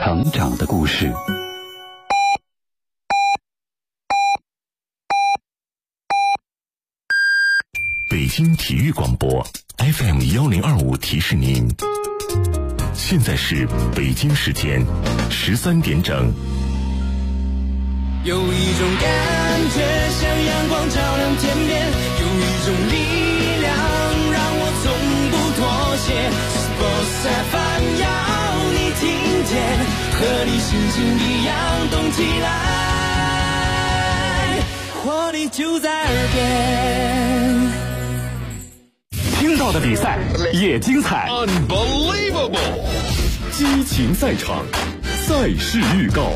成长的故事。 北京体育广播 FM1025 提示您，现在是北京时间13点整。 有一种感觉像阳光照亮天边，有一种力量让我从不妥协。Sports FM 要你听见，和你心情一样动起来，活力就在耳边。 听到的比赛也精彩 Unbelievable！ 激情赛场，赛事预告。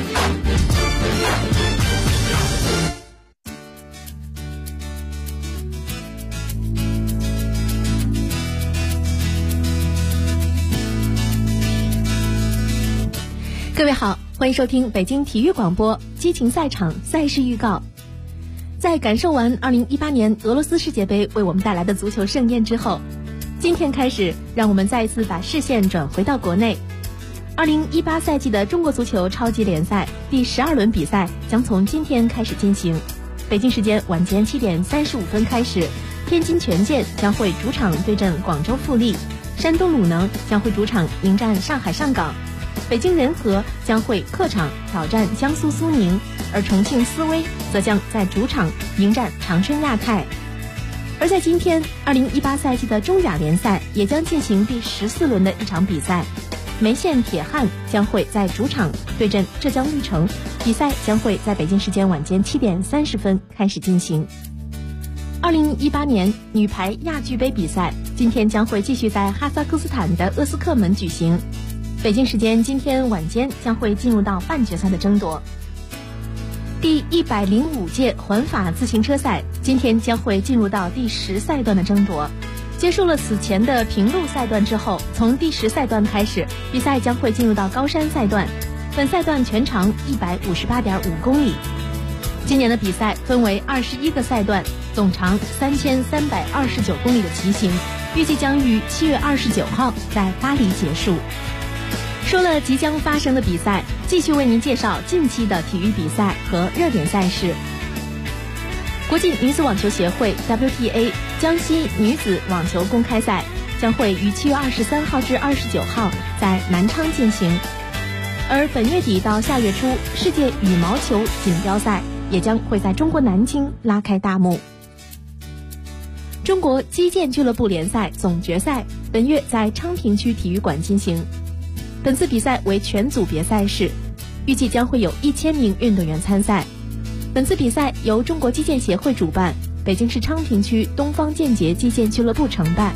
各位好，欢迎收听北京体育广播激情赛场赛事预告。在感受完2018年俄罗斯世界杯为我们带来的足球盛宴之后，今天开始让我们再一次把视线转回到国内。2018赛季的中国足球超级联赛第12轮比赛将从今天开始进行。北京时间晚间7点35分开始，天津权健将会主场对阵广州富力，山东鲁能将会主场迎战上海上港，北京人和将会客场挑战江苏苏宁，而重庆斯威则将在主场迎战长春亚泰。而在今天2018赛季的中甲联赛也将进行第14轮的一场比赛，梅县铁汉将会在主场对阵浙江绿城，比赛将会在北京时间晚间7点30分开始进行。2018年女排亚俱杯比赛今天将会继续在哈萨克斯坦的鄂斯克门举行，北京时间今天晚间将会进入到半决赛的争夺。第105届环法自行车赛今天将会进入到第10赛段的争夺。结束了此前的平路赛段之后，从第10赛段开始，比赛将会进入到高山赛段。本赛段全长158.5公里。今年的比赛分为21个赛段，总长3329公里的骑行，预计将于7月29号在巴黎结束。说了即将发生的比赛，继续为您介绍近期的体育比赛和热点赛事。国际女子网球协会 WTA 江西女子网球公开赛将会于7月23号至29号在南昌进行，而本月底到下月初，世界羽毛球锦标赛也将会在中国南京拉开大幕。中国击剑俱乐部联赛总决赛本月在昌平区体育馆进行，本次比赛为全组别赛事，预计将会有1000名运动员参赛。本次比赛由中国击剑协会主办，北京市昌平区东方剑节击剑俱乐部承办。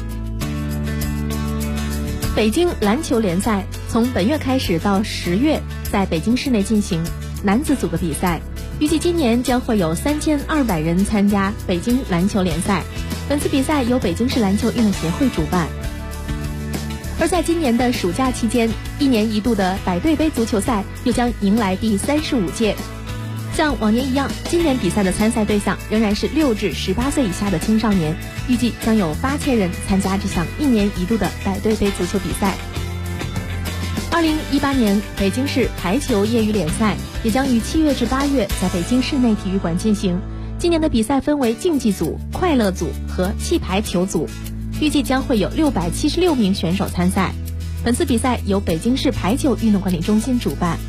北京篮球联赛从本月开始到10月在北京市内进行男子组的比赛，预计今年将会有3200人参加北京篮球联赛。本次比赛由北京市篮球运动协会主办。而在今年的暑假期间，1年一度的百队杯足球赛又将迎来第35届。像往年一样，今年比赛的参赛对象仍然是6至18岁以下的青少年，预计将有8000人参加这项1年一度的百队杯足球比赛。2018年北京市排球业余联赛也将于7月至8月在北京市内体育馆进行。今年的比赛分为竞技组、快乐组和气排球组，预计将会有676名选手参赛。本次比赛由北京市排球运动管理中心主办。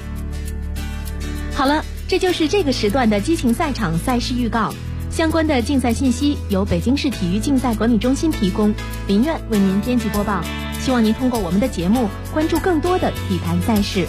好了，这就是这个时段的激情赛场赛事预告。相关的竞赛信息由北京市体育竞赛管理中心提供，林苑为您编辑播报。希望您通过我们的节目关注更多的体坛赛事。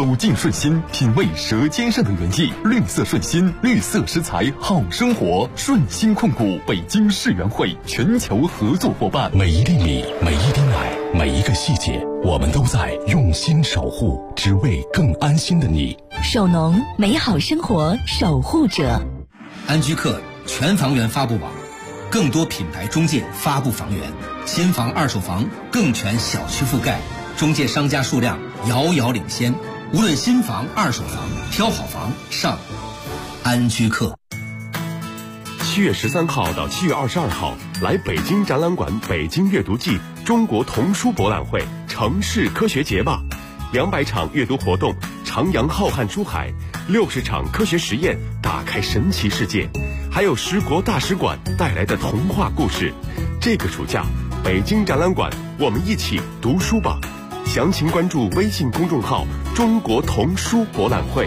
走进顺心，品味舌尖上的原意。绿色顺心，绿色食材好生活。顺心控股北京世园会全球合作伙伴。 每一粒米，每一滴奶，每一个细节，我们都在用心守护，只为更安心的你。 守农，美好生活守护者。 安居客全房源发布网，更多品牌中介发布房源，新房二手房更全小区覆盖，中介商家数量遥遥领先。无论新房二手房，挑好房上安居客。 7月13号到7月22号，来北京展览馆北京阅读季中国童书博览会城市科学节吧，200场阅读活动，徜徉浩瀚书海，60场科学实验，打开神奇世界，还有10国大使馆带来的童话故事。这个暑假，北京展览馆，我们一起读书吧。详情关注微信公众号“中国童书博览会”。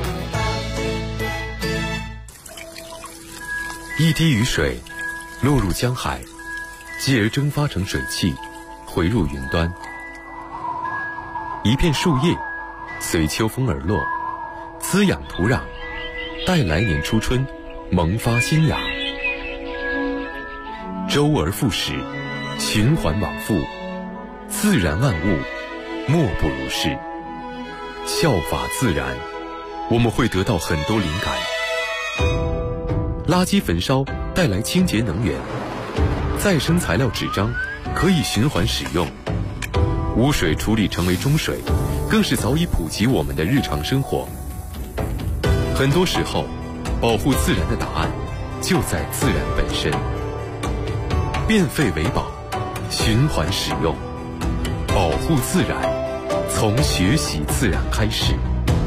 一滴雨水落入江海，继而蒸发成水汽，回入云端。一片树叶随秋风而落，滋养土壤，待来年初春萌发新芽。周而复始，循环往复，自然万物莫不如是。效法自然，我们会得到很多灵感。垃圾焚烧带来清洁能源，再生材料纸张可以循环使用，污水处理成为中水，更是早已普及我们的日常生活。很多时候，保护自然的答案就在自然本身。变废为宝，循环使用，保护自然，从学习自然开始。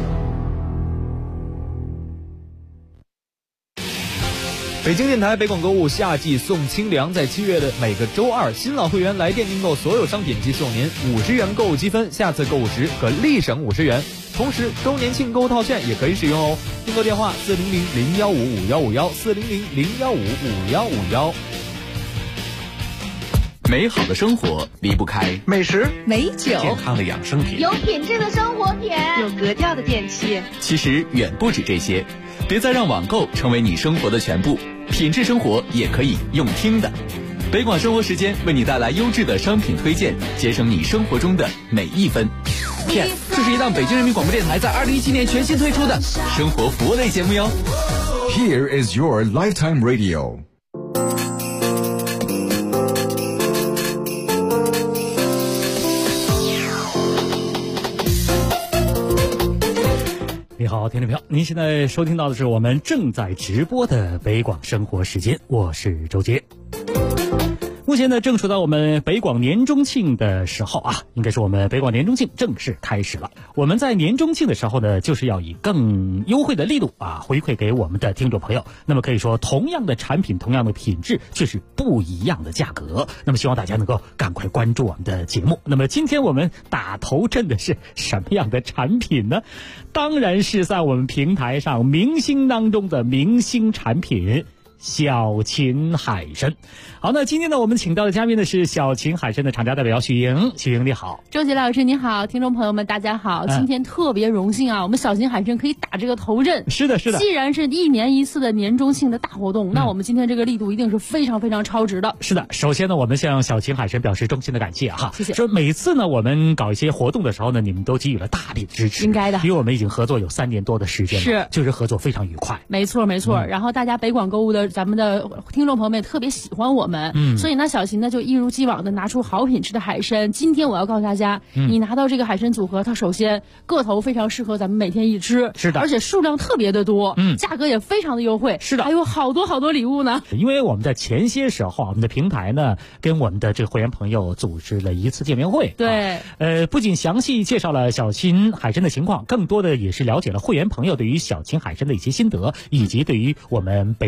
北京电台北广购物夏季送清凉，在7月的每个周二，新老会员来店订购所有商品即送您50元购物积分，下次购物时可立省50元。同时，周年庆购物套券也可以使用哦。订购电话400-015-5151，400-015-5151。 美好的生活离不开美食、 美酒、 健康的养生品， 有品质的生活品， 有格调的电器。 其实远不止这些，别再让网购成为你生活的全部，品质生活也可以用听的。北广生活时间为你带来优质的商品推荐，节省你生活中的每一分。PS， 这是一档北京人民广播电台在2017年全新推出的生活服务类节目哟。 Here is your lifetime radio。 你好，听众朋友，您现在收听到的是我们正在直播的北广生活时间，我是周杰。目前呢，正处到我们北广年中庆的时候啊，应该是我们北广年中庆正式开始了。我们在年中庆的时候呢，就是要以更优惠的力度啊，回馈给我们的听众朋友。那么可以说，同样的产品，同样的品质，却是不一样的价格。那么希望大家能够赶快关注我们的节目。那么今天我们打头阵的是什么样的产品呢？当然是在我们平台上明星当中的明星产品。小秦海参。好，那今天呢，我们请到的嘉宾呢是小秦海参的厂家代表许莹。许莹你好。 周杰老师你好，听众朋友们大家好，今天特别荣幸啊，我们小秦海参可以打这个头阵。 是的，是的。 既然是1年1次的年中庆的大活动，那我们今天这个力度一定是非常非常超值的。 是的，首先呢，我们向小秦海参表示衷心的感谢哈， 谢谢。 说每次呢，我们搞一些活动的时候呢，你们都给予了大力的支持， 应该的， 因为我们已经合作有3年多的时间了， 是， 就是合作非常愉快。 没错，没错。然后大家北广购物的咱们的听众朋友们也特别喜欢我们，所以呢，小秦呢就一如既往的拿出好品质的海参。今天我要告诉大家，你拿到这个海参组合，它首先个头非常适合咱们每天一吃， 是的， 而且数量特别的多，价格也非常的优惠， 是的， 还有好多好多礼物呢。 因为我们在前些时候，我们的平台呢跟我们的这个会员朋友组织了一次见面会， 对， 不仅详细介绍了小秦海参的情况，更多的也是了解了会员朋友对于小秦海参的一些心得，以及对于我们北广的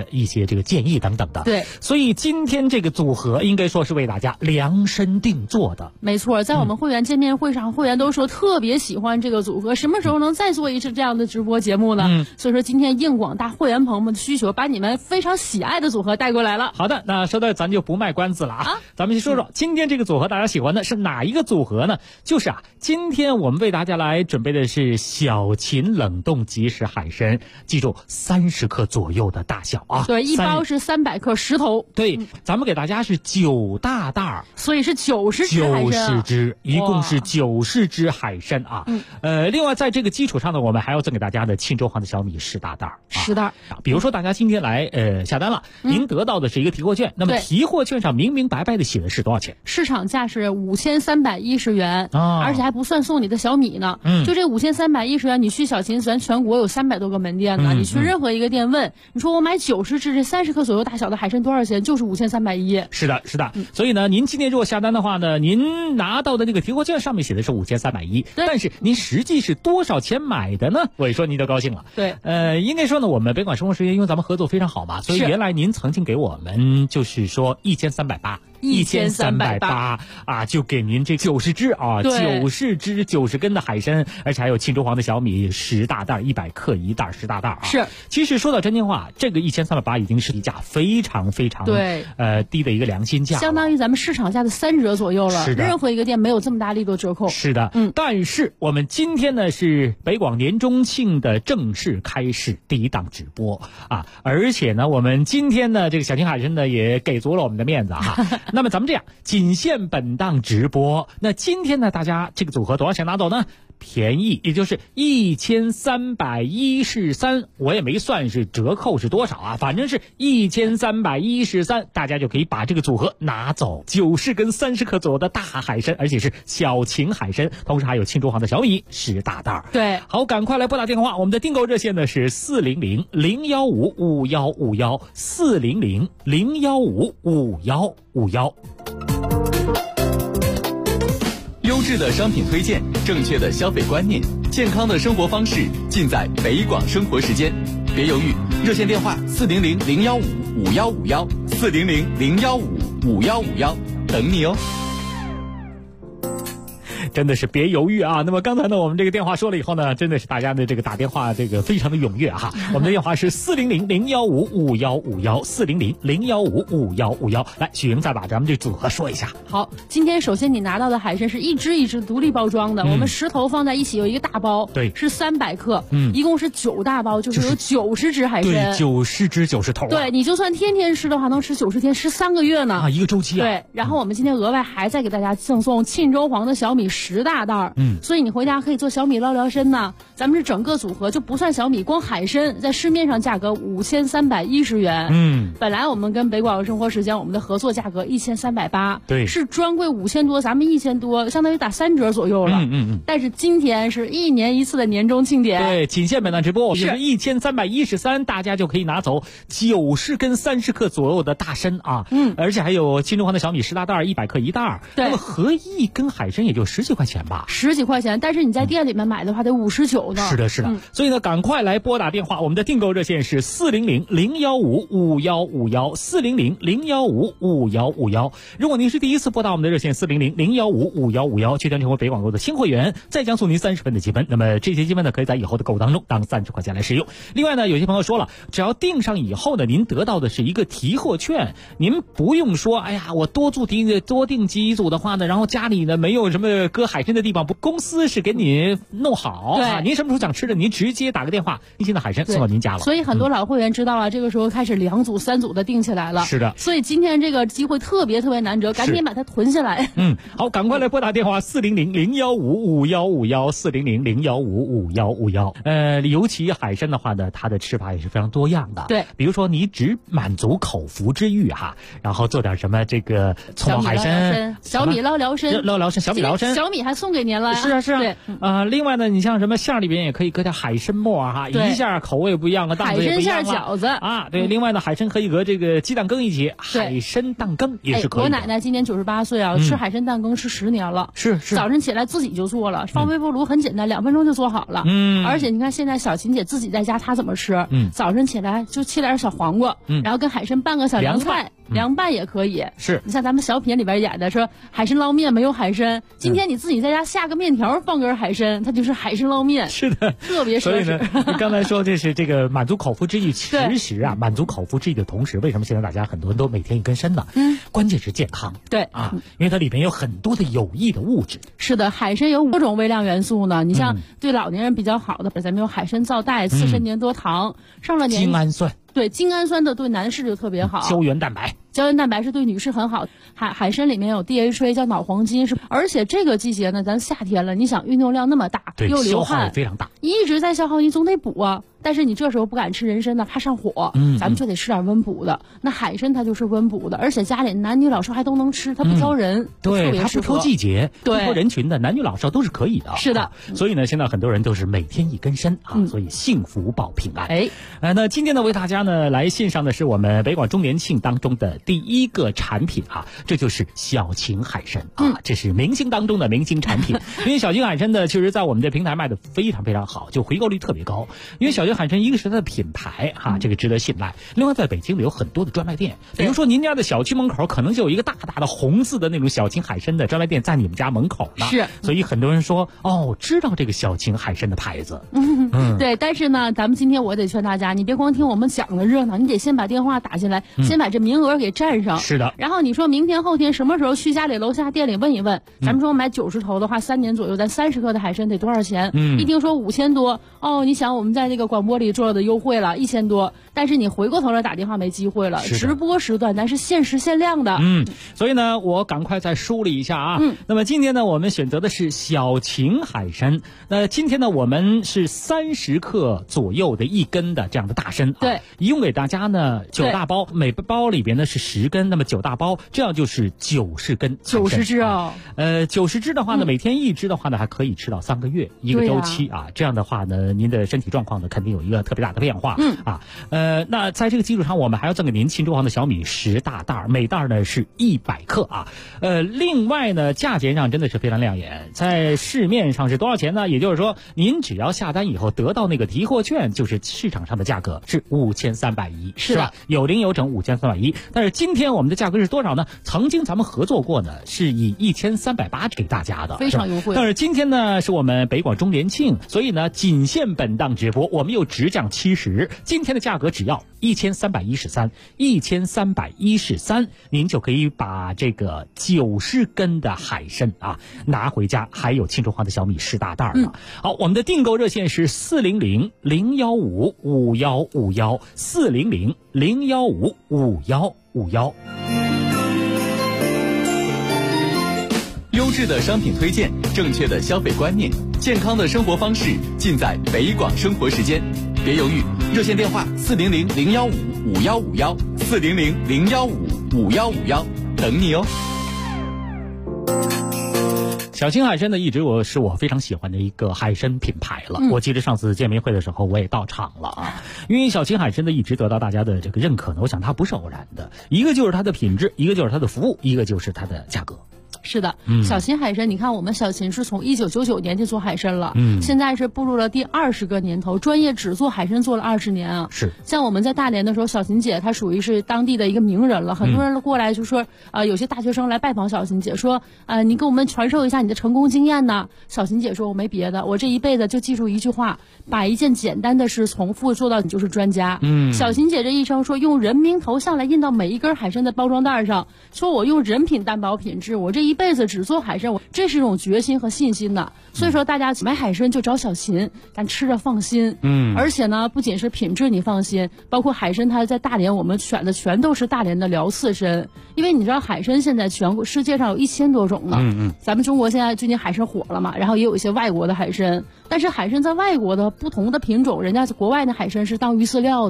一些这个建议等等的。 对， 所以今天这个组合应该说是为大家量身定做的。 没错，在我们会员见面会上，会员都说特别喜欢这个组合，什么时候能再做一次这样的直播节目呢？所以说今天应广大会员朋友们的需求，把你们非常喜爱的组合带过来了。 好的，那说到咱就不卖关子了啊，咱们先说说今天这个组合大家喜欢的是哪一个组合呢？就是今天我们为大家来准备的是小秦冷冻即食海参，记住30克左右的大小啊。 对，一包是300克10头。 对，咱们给大家是9大袋， 所以是90只海参 90只，一共是90只海参啊。另外在这个基础上呢，我们还要赠给大家的沁州黄的小米10大袋 ，10袋。 比如说大家今天来下单了，您得到的是一个提货券，那么提货券上明明白白的写的是多少钱？ 市场价是5310元，而且还不算送你的小米呢。就这5310元，你去小秦咱全国有300多个门店呢，你去任何一个店问，你说我买90只这30克左右大小的海参多少钱？就是5310。 是的，是的。所以呢，您今天如果下单的话呢，您拿到的那个提货券上面写的是5310，但是您实际是多少钱买的呢？我一说您就高兴了。 对， 应该说呢，我们北广生活时间因为咱们合作非常好嘛，所以原来您曾经给我们就是说1380啊，就给您这90只啊，90只90根的海参，而且还有沁州黄的小米10大袋，100克一袋10大袋啊。 是， 其实说到真心话，这个1380已经是一价非常非常低的一个良心价， 相当于咱们市场价的3折左右了。 是的， 任何一个店没有这么大力度折扣。 是的，但是我们今天呢是北广年中庆的正式开始第一档直播啊，而且呢我们今天呢这个小秦海参呢也给足了我们的面子哈。那么咱们这样，仅限本档直播。那今天呢大家这个组合多少钱拿走呢？便宜，也就是1313，我也没算是折扣是多少啊，反正是1313，大家就可以把这个组合拿走，90根30克左右的大海参，而且是小秦海参，同时还有沁州黄的小米10大袋。 对， 好，赶快来拨打电话，我们的订购热线呢是400-015-5151，400-015-5151。 优质的商品推荐，正确的消费观念，健康的生活方式，尽在北广生活时间。别犹豫，热线电话400-015-5151，400-015-5151，等你哦。 真的是别犹豫啊！那么刚才呢，我们这个电话说了以后呢，真的是大家的这个打电话这个非常的踊跃哈。我们的电话是400-015-5151，400-015-5151。来，许莹再把咱们这组合说一下。 好，今天首先你拿到的海参是一只一只独立包装的，我们10头放在一起有一个大包， 对， 是300克，一共是9大包，就是有90只海参， 对，90只90头。 对，你就算天天吃的话，能吃90天，吃3个月呢啊，一个周期啊。 对，然后我们今天额外还再给大家赠送沁州黄的小米10大袋，所以你回家可以做小米捞聊参呢。咱们是整个组合就不算小米，光海参在市面上价格5310元，本来我们跟北广生活时间我们的合作价格1380， 对， 是专柜5000多，咱们1000多，相当于打3折左右了。但是今天是1年1次的年终庆典， 对，仅限本档直播，就是1313，大家就可以拿走90根30克左右的大参啊，而且还有沁州黄的小米10大袋，100克一袋， 对， 那么合一根海参也就10几块钱吧 ，10几块钱，但是你在店里面买的话得59呢。 是的，是的，所以呢，赶快来拨打电话，我们的订购热线是400-015-5151，400-015-5151。如果您是第一次拨打我们的热线400-015-5151，确定成为北广购的新会员，再将送您30分的积分。那么这些积分呢，可以在以后的购物当中当30块钱来使用。另外呢，有些朋友说了，只要订上以后呢，您得到的是一个提货券，您不用说，哎呀，我多订几组的话呢，然后家里呢没有什么搁海参的地方，公司是给你弄好啊，您什么时候想吃的，您直接打个电话，新鲜的海参送到您家了。 所以很多老会员知道了，这个时候开始2组3组的订起来了。 是的， 所以今天这个机会特别难得，赶紧把它囤下来。 好，赶快来拨打电话400-015-5151，400-015-5151。尤其海参的话呢，它的吃法也是非常多样的。 对， 比如说你只满足口腹之欲哈，然后做点什么这个葱爆海参、 小米捞聊参、 小米米还送给您了。 是啊是啊。 对， 另外呢，你像什么馅儿里边也可以搁点海参末哈，一下口味不一样啊，档次也不一样海参馅饺子啊。对，另外呢，海参可以搁这个鸡蛋羹一起，海参蛋羹也是可以的。 我奶奶今年98岁啊，吃海参蛋羹吃10年了。 是。 早晨起来自己就做了，放微波炉很简单，2分钟就做好了。而且你看现在小琴姐自己在家，她怎么吃？早晨起来就切点小黄瓜，然后跟海参拌个小凉菜。凉拌也可以， 是你像咱们小品里边演的说海参捞面没有海参，今天你自己在家下个面条放根海参，它就是海参捞面。 是的， 特别奢侈。 所以呢，刚才说这是这个满足口腹之欲，其实啊，满足口腹之欲的同时，为什么现在大家很多人都每天一根参呢？关键是健康。 对啊，因为它里面有很多的有益的物质。 是的，海参有5种微量元素呢。你像对老年人比较好的，咱们有海参皂苷、刺参粘多糖，上了年精氨酸。 对，精氨酸的对男士就特别好。 胶原蛋白是对女士很好。海参里面有 DHA 叫脑黄金，而且这个季节呢，咱夏天了，你想运动量那么大，又流汗， 消耗非常大， 一直在消耗，你总得补啊。但是你这时候不敢吃人参呢，怕上火，咱们就得吃点温补的。那海参它就是温补的，而且家里男女老少还都能吃，它不挑人， 对，它不挑季节，不挑人群的，男女老少都是可以的。 是的， 所以呢，现在很多人都是每天一根参啊，所以幸福保平安。那今天呢，为大家呢来献上的是我们北广周年庆当中的第一个产品啊，这就是小秦海参啊，这是明星当中的明星产品。因为小秦海参呢，其实在我们的平台卖的非常非常好，就回购率特别高。因为小秦海参一个是它的品牌哈，这个值得信赖。另外，在北京里有很多的专卖店，比如说您家的小区门口可能就有一个大大的红色的那种小秦海参的专卖店在你们家门口呢。 是， 所以很多人说知道这个小秦海参的牌子。 对，但是呢，咱们今天我得劝大家，你别光听我们讲的热闹，你得先把电话打进来，先把这名额给占上。 是的。 然后你说明天后天什么时候去家里楼下店里问一问，咱们说买90头的话，3年左右，咱30克的海参得多少钱？一听说5000多，你想我们在这个广播里做的优惠了1000多，但是你回过头来打电话没机会了。直播时段咱是限时限量的。 所以呢，我赶快再梳理一下啊。那么今天呢，我们选择的是小秦海参。那今天呢，我们是30克左右的一根的这样的大参。 对， 一共给大家呢9大包，每包里边呢是10根，那么9大包，这样就是90根。 90只哦。 90只的话呢，每天1只的话呢，还可以吃到3个月一个周期啊。这样的话呢，您的身体状况呢，肯定有一个特别大的变化。那在这个基础上，我们还要赠给您庆州行的小米10大袋，每袋呢是100克啊。另外呢，价钱上真的是非常亮眼，在市面上是多少钱呢？也就是说，您只要下单以后得到那个提货券，就是市场上的价格是5310，是吧？有零有整5310。但是今天我们的价格是多少呢？曾经咱们合作过呢，是以1380给大家的， 非常优惠。 但是今天呢，是我们北广周年庆，所以呢，仅限本档直播，我们又直降70，今天的价格只要1313，您就可以把这个90根的海参啊拿回家，还有庆州行的小米10大袋呢。好，我们的订购热线是400-015-5151，400-015-5151。 优质的商品推荐，正确的消费观念，健康的生活方式，尽在北广生活时间。别犹豫，热线电话400-015-5151，400-015-5151，等你哦。 小秦海参呢，一直是我非常喜欢的一个海参品牌了。我记得上次见面会的时候，我也到场了啊。因为小秦海参呢，一直得到大家的这个认可呢，我想它不是偶然的，一个就是它的品质，一个就是它的服务，一个就是它的价格。 是的，小秦海参，你看我们小秦是从1999年就做海参了，现在是步入了第20个年头，专业只做海参做了20年啊。 是， 像我们在大连的时候，小秦姐她属于是当地的一个名人了，很多人过来就说，有些大学生来拜访小秦姐，说，你给我们传授一下你的成功经验呢。小秦姐说，我没别的，我这一辈子就记住一句话，把一件简单的事重复做到你就是专家。小秦姐这一生说，用人名头像来印到每一根海参的包装袋上，说我用人品担保品质，我这一辈子只做海参，这是一种决心和信心的。所以说大家买海参就找小秦，咱吃着放心。而且呢，不仅是品质你放心，包括海参它在大连我们选的全都是大连的辽刺参，因为你知道海参现在全国世界上有1000多种呢。咱们中国现在最近海参火了嘛，然后也有一些外国的海参，但是海参在外国的不同的品种，人家国外的海参是当鱼饲料的。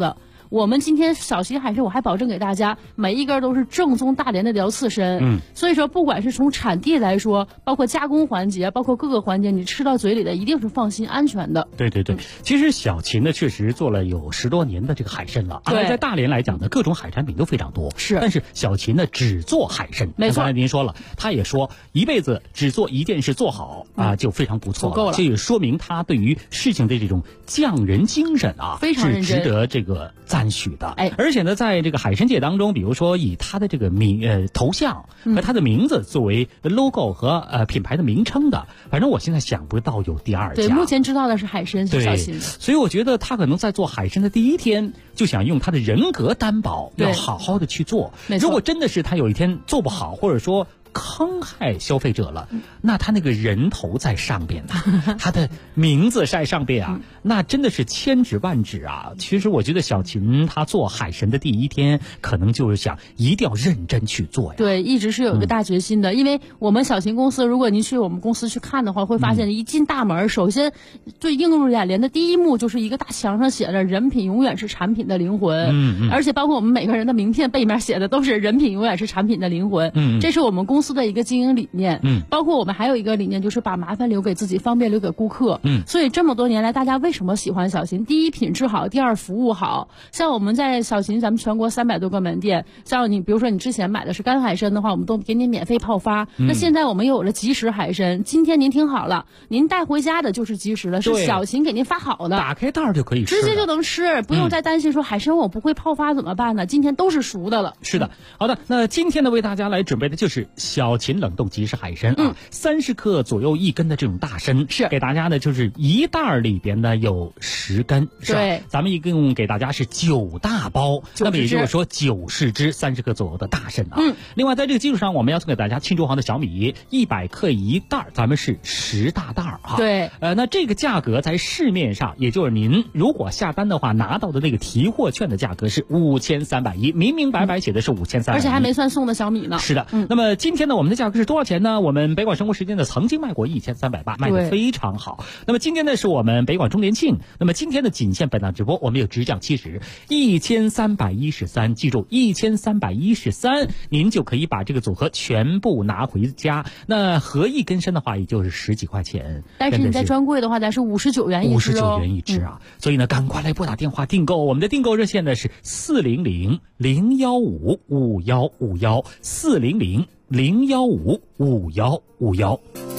我们今天小秦海参，我还保证给大家每一根都是正宗大连的辽刺参。所以说不管是从产地来说，包括加工环节，包括各个环节，你吃到嘴里的一定是放心安全的。 对对对，其实小秦呢确实做了有10多年的这个海参了。 对， 在大连来讲呢，各种海产品都非常多。 是， 但是小秦呢只做海参。 没错， 刚才您说了，他也说一辈子只做一件事做好啊，就非常不错了， 够了。 这也说明他对于事情的这种匠人精神啊， 非常认真， 是值得这个赞许的。 哎， 而且呢，在这个海参界当中，比如说以他的这个头像和他的名字作为 logo 和品牌的名称的，反正我现在想不到有第二家。 对，目前知道的是海参是小秦。 所以我觉得他可能在做海参的第一天就想用他的人格担保，要好好的去做。如果真的是他有一天做不好，或者说坑害消费者了，那他那个人头在上边呢，他的名字在上边啊，那真的是千指万指啊。其实我觉得小秦他做海参的第一天，可能就是想一定要认真去做呀。 对，一直是有一个大决心的。因为我们小秦公司，如果您去我们公司去看的话，会发现一进大门，首先最映入眼帘的第一幕就是一个大墙上写着"人品永远是产品的灵魂"，而且包括我们每个人的名片背面写的都是"人品永远是产品的灵魂"。这是我们公司的一个经营理念。包括我们还有一个理念，就是把麻烦留给自己，方便留给顾客。所以这么多年来，大家为什么喜欢小秦？第一，品质好；第二，服务好。像我们在小秦，咱们全国300多个门店，像你比如说你之前买的是干海参的话，我们都给你免费泡发。那现在我们又有了即食海参，今天您听好了，您带回家的就是即食的，是小秦给您发好的， 打开袋就可以吃， 直接就能吃，不用再担心说海参我不会泡发怎么办呢？今天都是熟的了。 是的，好的，那今天呢为大家来准备的就是小秦冷冻即食海参啊，30克左右1根的这种大参，是给大家呢就是一袋里边呢有10根，是吧？ 对， 咱们一共给大家是9大包，那么也就是说90只30克左右的大参啊。另外在这个基础上，我们要送给大家庆州黄的小米100克一袋，咱们是10大袋啊。 对， 那这个价格在市面上，也就是您如果下单的话拿到的那个提货券的价格是5310，明明白白写的是5310， 而且还没算送的小米呢。 是的，那么今天呢，我们的价格是多少钱呢？我们北广生活时间呢曾经卖过1380，卖得非常好。那么今天呢是我们北广周年庆，那么今天的仅限本档直播，我们有直降70，1313，记住1313，您就可以把这个组合全部拿回家。那合一根参的话，也就是10几块钱。 但是你在专柜的话，咱是59元一只哦，59元一只啊。所以呢，赶快来拨打电话订购，我们的订购热线呢是400-015-5151，400-015-5151。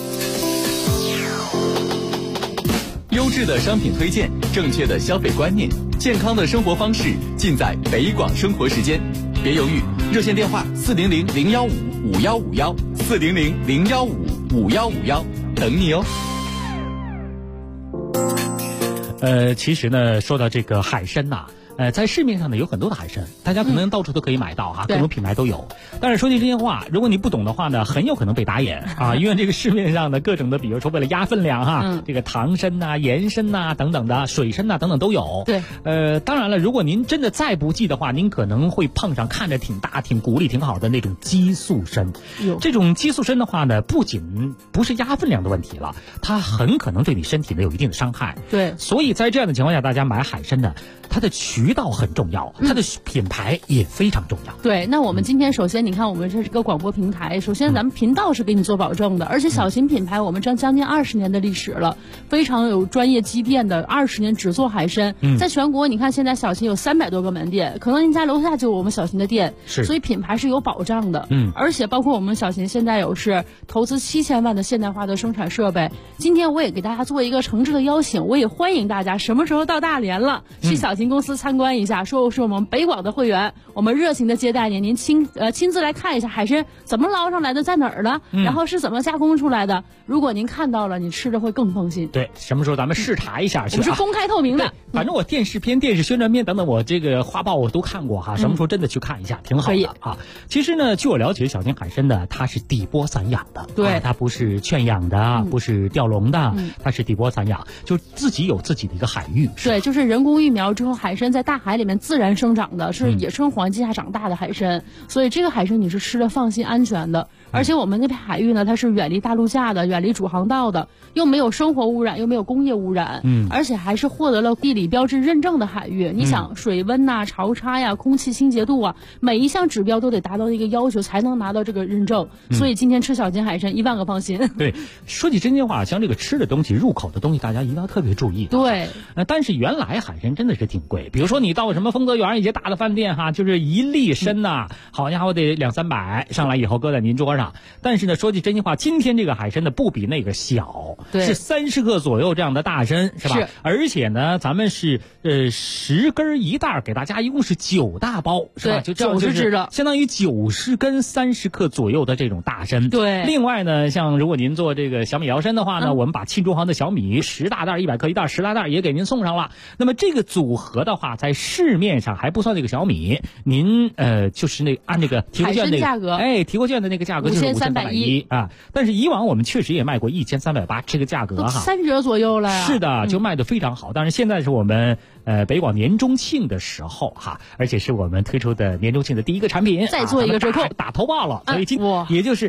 优质的商品推荐，正确的消费观念，健康的生活方式，尽在北广生活时间。别犹豫，热线电话400-015-5151，400-015-5151，等你哦。 其实呢，说到这个海参呐，在市面上呢有很多的海参，大家可能到处都可以买到哈，各种品牌都有。但是说句真心话，如果你不懂的话呢，很有可能被打眼啊，因为这个市面上的各种的，比如说为了压分量哈，这个糖参呐、盐参呐等等的，水参呐等等都有。 对， 当然了，如果您真的再不济的话，您可能会碰上看着挺大、挺骨力挺好的那种激素参。这种激素参的话呢，不仅不是压分量的问题了，它很可能对你身体呢有一定的伤害。 对， 所以在这样的情况下，大家买海参呢，它的渠道很重要，它的品牌也非常重要。 对，那我们今天首先你看，我们这是个广播平台，首先咱们频道是给你做保证的，而且小秦品牌我们将近20年的历史了，非常有专业积淀的，20年只做海参。在全国你看现在小秦有300多个门店，可能您家楼下就有我们小秦的店，所以品牌是有保障的。而且包括我们小秦现在有是投资7000万的现代化的生产设备。今天我也给大家做一个诚挚的邀请，我也欢迎大家什么时候到大连了，去小秦公司参观一下，说是我们北广的会员，我们热情的接待您，您亲自来看一下海参怎么捞上来的，在哪儿了，然后是怎么加工出来的。如果您看到了，你吃着会更放心。 对，什么时候咱们视察一下去？ 我们是公开透明的。 反正我电视片、电视宣传片等等，我这个画报我都看过哈。什么时候真的去看一下，挺好的啊。其实呢，据我了解，小秦海参呢，它是底波散养的， 对， 它不是圈养的，不是钓笼的，它是底波散养，就自己有自己的一个海域。 对，就是人工育苗之后，海参在大海里面自然生长的，是野生环境下长大的海参，所以这个海参你是吃的放心安全的。 而且我们那片海域呢，它是远离大陆架的，远离主航道的，又没有生活污染，又没有工业污染，而且还是获得了地理标志认证的海域。你想水温呐、潮差呀、空气清洁度啊，每一项指标都得达到一个要求才能拿到这个认证。所以今天吃小金海参10000个放心。 对，说起真心话，像这个吃的东西、入口的东西，大家一定要特别注意。 对， 但是原来海参真的是挺贵，比如说你到什么丰泽园一些大的饭店哈，就是1粒参呐，好家伙得200-300，上来以后搁在您桌上。但是呢，说句真心话，今天这个海参呢不比那个小，是30克左右这样的大参，是吧？是。而且呢，咱们是10根1袋，给大家一共是9大包，是吧？就这样 90只的， 相当于90根30克左右的这种大参。 对。 另外呢，像如果您做这个小米摇参的话呢，我们把沁中航的小米10大袋100克1袋10大袋也给您送上了。那么这个组合的话，在市面上还不算这个小米，您就是按这个提货券那个价格， 提货券的那个价格就是5310啊。但是以往我们确实也卖过1380，这个价格哈 3折左右了呀。 是的，就卖得非常好。但是现在是我们北广年中庆的时候哈，而且是我们推出的年中庆的第一个产品， 再做一个折扣， 打头报了，所以也就是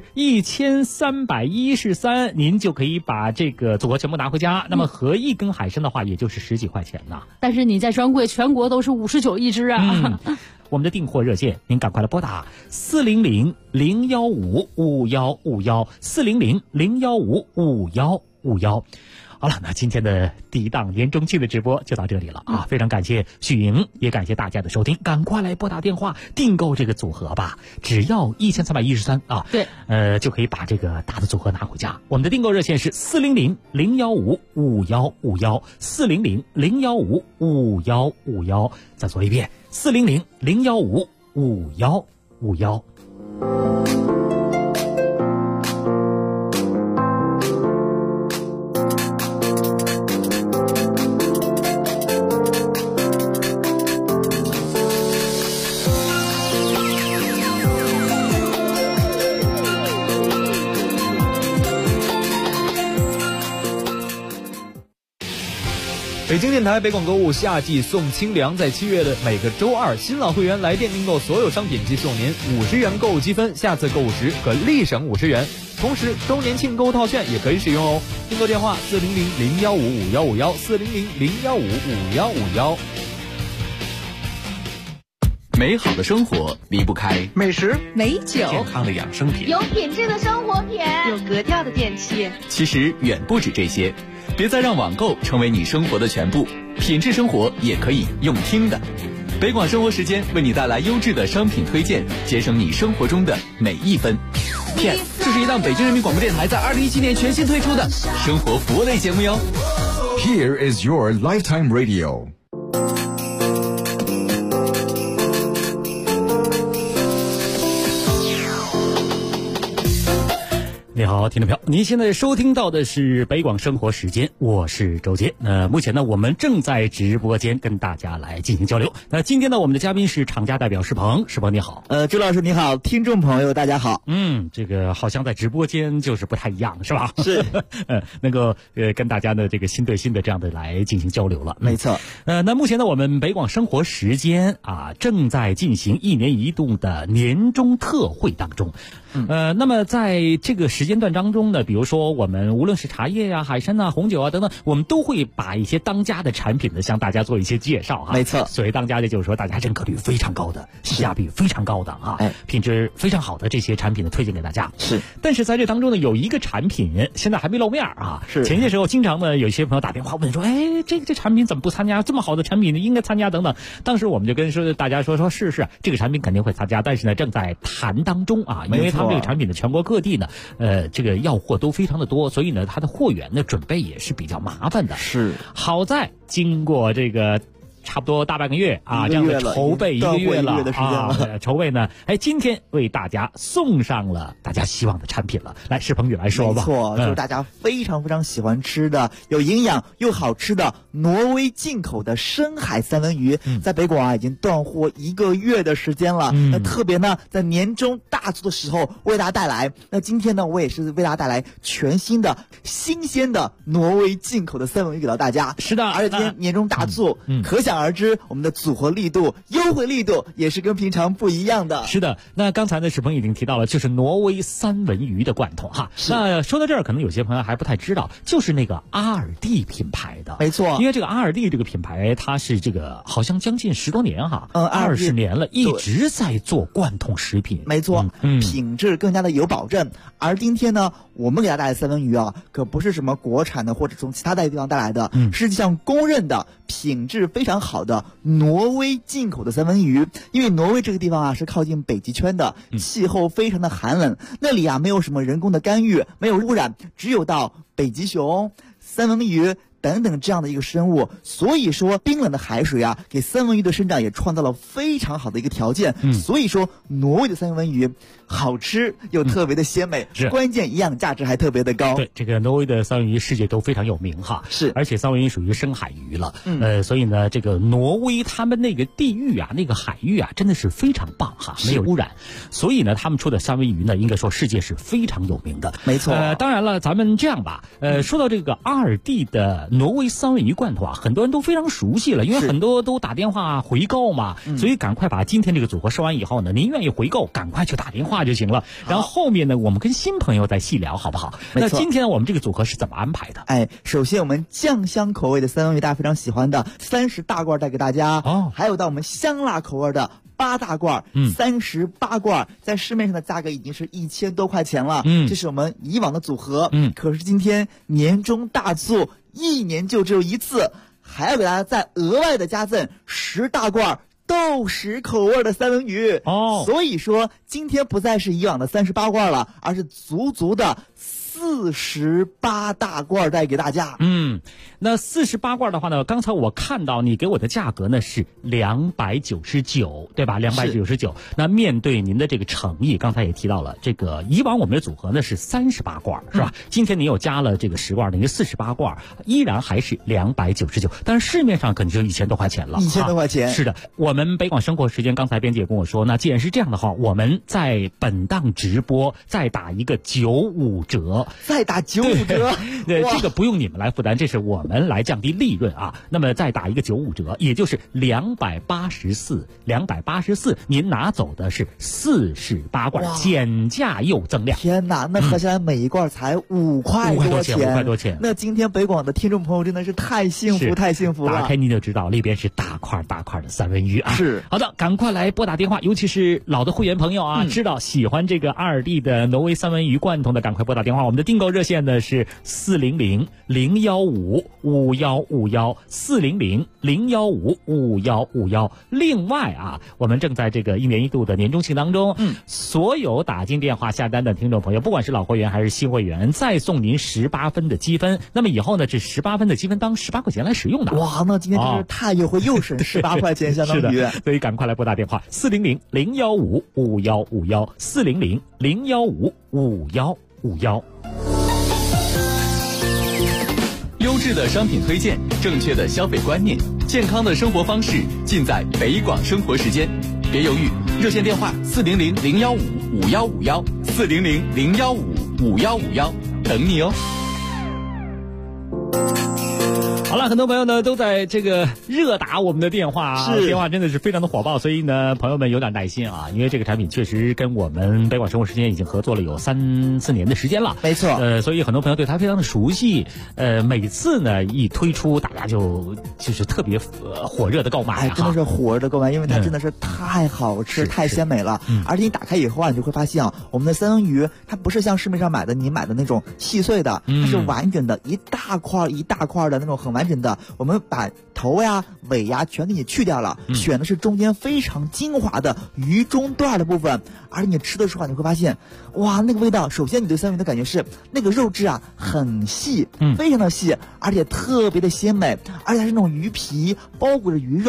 1313，您就可以把这个组合全部拿回家。那么合一根海参的话，也就是10几块钱呐。 但是你在专柜全国都是59一只啊。 我们的订货热线，您赶快来拨打400-015-5151，400-015-5151。好了，那今天的第一档年中庆的直播就到这里了啊！非常感谢许莹，也感谢大家的收听，赶快来拨打电话订购这个组合吧，只要1313啊！ 对， 就可以把这个大的组合拿回家。我们的订购热线是400-015-5151，400-015-5151。再说一遍，400-015-5151。北京电台北广购物夏季送清凉，在7月的每个周二，新老会员来电订购所有商品即送您50元购物积分，下次购物时可立省50元。同时，周年庆购物套券也可以使用哦。订购电话400-015-5151，400-015-5151。 美好的生活离不开美食、 美酒、 健康的养生品、 有品质的生活品、 有格调的电器。 其实远不止这些，别再让网购成为你生活的全部，品质生活也可以用听的。北广生活时间为你带来优质的商品推荐，节省你生活中的每一分。Yes， 这是一档北京人民广播电台在2017年全新推出的生活服务类节目哟。 Here is your lifetime radio。 你好，听众朋友，您现在收听到的是北广生活时间，我是周杰。目前呢，我们正在直播间跟大家来进行交流。那今天呢，我们的嘉宾是厂家代表石鹏，石鹏你好。 周老师你好，听众朋友大家好。 这个好像在直播间就是不太一样，是吧？ 是， 能够跟大家的这个心对心的这样的来进行交流了。 没错。 那目前呢，我们北广生活时间正在进行1年1度的年终特惠当中。那么在这个时间段当中呢，比如说我们无论是茶叶呀、海参啊、红酒啊等等，我们都会把一些当家的产品呢向大家做一些介绍哈。 没错， 所谓当家的就是说大家认可率非常高的、性价比非常高的品质非常好的这些产品的推荐给大家。 是， 但是在这当中呢，有一个产品现在还没露面啊。 是， 前些时候经常呢有一些朋友打电话问说，这产品怎么不参加？这么好的产品应该参加等等。当时我们就跟大家说是这个产品肯定会参加，但是呢正在谈当中啊，因为他们这个产品的全国各地呢，这个要货都非常的多，所以呢，它的货源的准备也是比较麻烦的。 是， 好在经过这个差不多大半个月这样的筹备1个月了筹备呢，今天为大家送上了大家希望的产品了。来，石鹏宇来说吧。 没错，就是大家非常非常喜欢吃的、有营养又好吃的挪威进口的深海三文鱼，在北广已经断货1个月的时间了。那特别呢，在年终大促的时候为大家带来。那今天呢，我也是为大家带来全新的、新鲜的挪威进口的三文鱼给到大家。 是的， 而且今天年终大促，可想想而知，我们的组合力度、优惠力度也是跟平常不一样的。 是的，那刚才呢，史鹏已经提到了，就是挪威三文鱼的罐头哈。那说到这儿，可能有些朋友还不太知道，就是那个阿尔蒂品牌的。 没错， 因为这个阿尔蒂这个品牌，它是这个好像将近10多年哈，20年了，一直在做罐头食品。 没错，品质更加的有保证。而今天呢，我们给大家带来的三文鱼啊，可不是什么国产的或者从其他地方带来的，实际上公认的品质非常好的挪威进口的三文鱼。因为挪威这个地方啊是靠近北极圈的，气候非常的寒冷，那里啊没有什么人工的干预，没有污染，只有到北极熊、三文鱼等等这样的一个生物，所以说冰冷的海水啊，给三文鱼的生长也创造了非常好的一个条件。所以说挪威的三文鱼好吃又特别的鲜美，关键营养价值还特别的高。 对，这个挪威的三文鱼世界都非常有名哈， 是， 而且三文鱼属于深海鱼了，所以呢，这个挪威他们那个地域啊，那个海域啊，真的是非常棒哈，没有污染，所以呢，他们出的三文鱼呢，应该说世界是非常有名的。 没错， 当然了，咱们这样吧，说到这个阿尔蒂的挪威三文鱼罐头啊，很多人都非常熟悉了，因为很多都打电话回购嘛，所以赶快把今天这个组合说完以后呢，您愿意回购，赶快就打电话就行了。然后后面呢，我们跟新朋友再细聊，好不好？那今天我们这个组合是怎么安排的？ 首先我们酱香口味的三文鱼，大家非常喜欢的30大罐带给大家，还有到我们香辣口味的8大罐，38罐，在市面上的价格已经是1000多块钱了，这是我们以往的组合，可是今天年终大促，1年就只有一次，还要给大家再额外的加赠10大罐豆豉口味的三文鱼所以说今天不再是以往的38罐了，而是足足的48大罐带给大家。 那48罐的话呢，刚才我看到你给我的价格呢是299，对吧？299。那面对您的这个诚意，刚才也提到了，这个以往我们的组合呢是38罐，是吧？今天你又加了这个10罐，等于48罐，依然还是299，但是市面上可能就1000多块钱了。 1000多块钱。 是的，我们北广生活时间，刚才编辑也跟我说，那既然是这样的话，我们在本档直播再打一个95折。 再打95折， 对，这个不用你们来负担，这是我们来降低利润啊。那么再打一个95折，也就是284，您拿走的是48罐，减价又增量。 天哪，那合下来每一罐才5块多钱。那今天北广的听众朋友真的是太幸福太幸福了。 打开您就知道，里边是大块的三文鱼啊。 是， 好的，赶快来拨打电话，尤其是老的会员朋友啊，知道喜欢这个阿尔蒂的挪威三文鱼罐头的，赶快拨打电话。我们的订购热线呢是400-015-5151，400-015-5151。另外啊，我们正在这个1年1度的年终庆当中，所有打进电话下单的听众朋友，不管是老会员还是新会员，再送您18分的积分。那么以后呢，这18分的积分当18块钱来使用的。 哇，那今天真是太优惠，又省18块钱，相当于。 是的，所以赶快来拨打电话400-015-5151，400-015-5151。 优质的商品推荐，正确的消费观念，健康的生活方式，尽在北广生活时间。别犹豫，热线电话400-015-5151，400-015-5151，等你哦。 好了，很多朋友呢都在这个热打我们的电话啊，电话真的是非常的火爆，所以呢，朋友们有点耐心啊，因为这个产品确实跟我们北广生活时间已经合作了有3-4年的时间了， 没错。 所以很多朋友对它非常的熟悉，每次呢一推出，大家就是特别火热的购买真的是火热的购买，因为它真的是太好吃、太鲜美了。而且你打开以后啊，你就会发现啊，我们的三文鱼它不是像市面上你买的那种细碎的，它是完整的，一大块一大块的那种很完整的。我们把头呀、尾呀全给你去掉了，选的是中间非常精华的鱼中段的部分。而你吃的时候你会发现，哇，那个味道，首先你对三文鱼的感觉是那个肉质啊很细，非常的细，而且特别的鲜美，而且它是那种鱼皮包裹着鱼肉，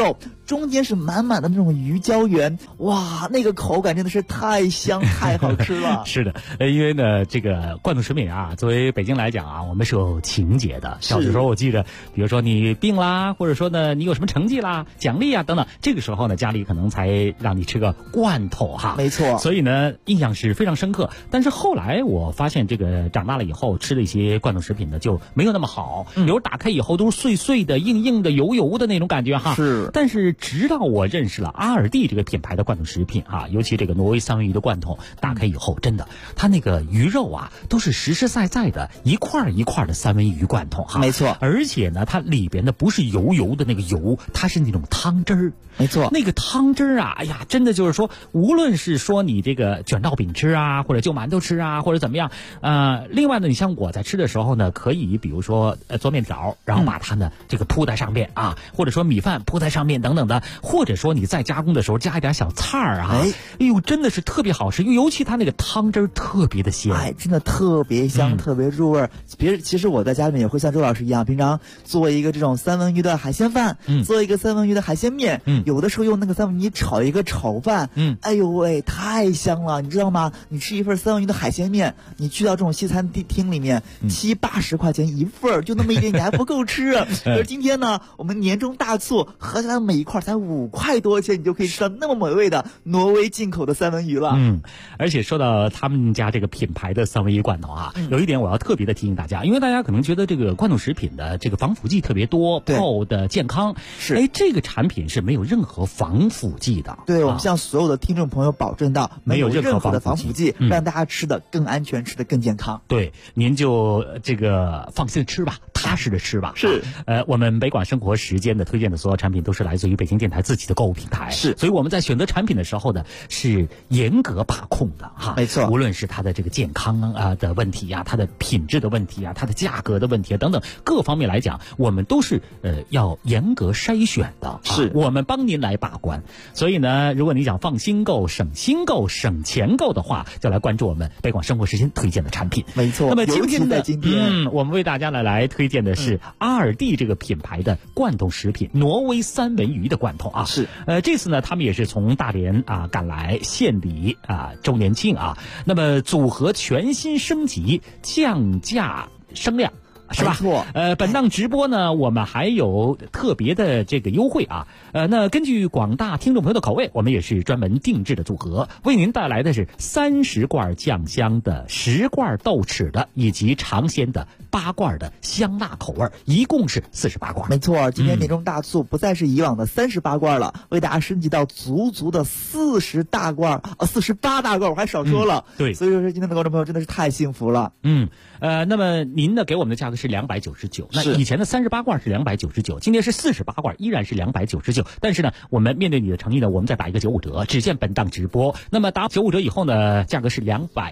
中间是满满的那种鱼胶原，哇，那个口感真的是太香太好吃了。 是的，因为呢，这个罐头食品啊，作为北京来讲啊，我们是有情节的。小的时候我记得，比如说你病啦，或者说呢你有什么成绩啦、奖励啊等等，这个时候呢家里可能才让你吃个罐头哈。 没错。 所以呢印象是非常深刻。但是后来我发现，这个长大了以后吃的一些罐头食品呢就没有那么好，比如打开以后都是碎碎的、硬硬的、油油的那种感觉哈。 是。 但是直到我认识了阿尔蒂这个品牌的罐头食品啊，尤其这个挪威三文鱼的罐头，打开以后真的，它那个鱼肉啊都是实实在在的一块一块的三文鱼罐头哈。 没错。 而且呢，它里边的不是油油的那个油，它是那种汤汁儿。 没错。 那个汤汁儿啊，哎呀，真的就是说，无论是说你这个卷烙饼吃啊，或者就馒头吃啊，或者怎么样，另外呢，你像我在吃的时候呢，可以比如说做面条，然后把它呢这个铺在上面啊，或者说米饭铺在上面等等的，或者说你在加工的时候加一点小菜儿啊，哎呦，真的是特别好吃，尤其它那个汤汁儿特别的鲜， 哎，真的特别香，特别入味儿。其实我在家里面也会像周老师一样，平常做一个这种三文鱼的海鲜饭，做一个三文鱼的海鲜面，有的时候用那个三文鱼炒一个炒饭，哎呦喂，太香了，你知道吗？你吃一份三文鱼的海鲜面，你去到这种西餐厅里面，70-80块钱一份，就那么一点，你还不够吃。可是今天呢，我们年终大促，合起来每一块才5块多钱，你就可以吃到那么美味的挪威进口的三文鱼了。 而且说到他们家这个品牌的三文鱼罐头啊，有一点我要特别的提醒大家，因为大家可能觉得这个罐头食品的这个防腐剂特别多，泡的健康， 是， 哎，这个产品是没有任何防腐剂的。 对，我们向所有的听众朋友保证到，没有任何的防腐剂，让大家吃的更安全，吃的更健康。 对，您就这个放心吃吧，踏实的吃吧。 是， 我们北广生活时间的推荐的所有产品都是来自于北京电台自己的购物平台， 是， 所以我们在选择产品的时候呢，是严格把控的哈。 没错， 无论是它的这个健康的问题啊，它的品质的问题啊，它的价格的问题啊等等各方面来讲，我们都是要严格筛选的， 是， 我们帮您来把关。所以呢，如果你想放心购、省心购、省钱购的话，就来关注我们北广生活时间推荐的产品。 没错。 那么今天我们为大家来推荐的是阿尔蒂这个品牌的罐头食品挪威三文鱼的罐头啊。 是。 这次呢，他们也是从大连赶来献礼周年庆啊。那么组合全新升级，降价升量。是吧？ 没错。 本档直播呢，我们还有特别的这个优惠啊。那根据广大听众朋友的口味，我们也是专门定制的组合，为您带来的是30罐酱香的、10罐豆豉的，以及尝鲜的8罐的香辣口味，一共是48罐。 没错，今天年终大促不再是以往的38罐了，为大家升级到足的48大罐，我还少说了。 对， 所以说今天的观众朋友真的是太幸福了。 那么您呢给我们的价格是299，那以前的38罐是299，今天是48罐，依然是299。但是呢，我们面对你的诚意呢，我们再打一个95折，只限本档直播。那么打95折以后呢，价格是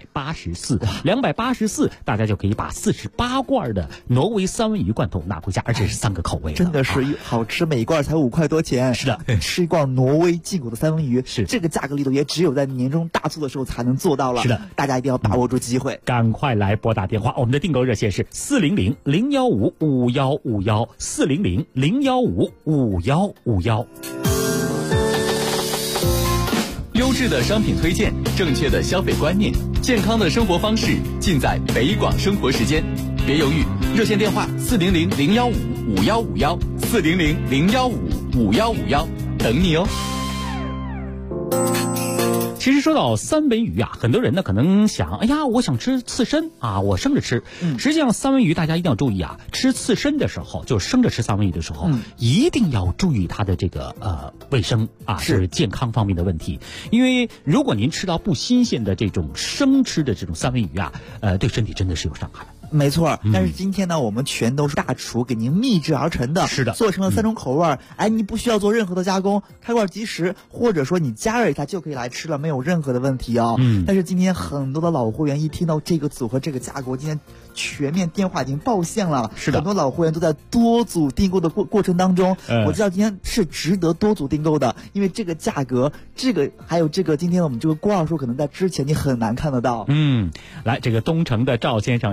284，大家就可以把48罐的挪威三文鱼罐头拿回家，而且是3个口味的， 真的是好吃，每一罐才5块多钱。 是的， 吃一罐挪威进口的三文鱼， 是这个价格力度也只有在年终大促的时候才能做到了。 是的， 大家一定要把握住机会， 赶快来拨打电话，我们的订购热线是400-015-5151，400-015-5151。 优质的商品推荐，正确的消费观念，健康的生活方式，尽在北广生活时间。别犹豫，热线电话400-015-5151，400-015-5151，等你哦。 其实说到三文鱼啊，很多人呢可能想，哎呀，我想吃刺身啊，我生着吃。实际上三文鱼大家一定要注意啊，吃刺身的时候，就生着吃三文鱼的时候，一定要注意它的这个卫生啊，是健康方面的问题。因为如果您吃到不新鲜的这种生吃的这种三文鱼啊，对身体真的是有伤害。 没错，但是今天呢，我们全都是大厨给您秘制而成的， 是的， 做成了3种口味，你不需要做任何的加工，开罐即食，或者说你加热一下就可以来吃了，没有任何的问题哦。但是今天很多的老会员一听到这个组合这个价格，今天全面电话已经爆线了， 是的， 很多老会员都在多组订购的过程当中，我知道今天是值得多组订购的，因为这个价格，还有今天我们这个挂数可能在之前你很难看得到。 来，这个东城的赵先生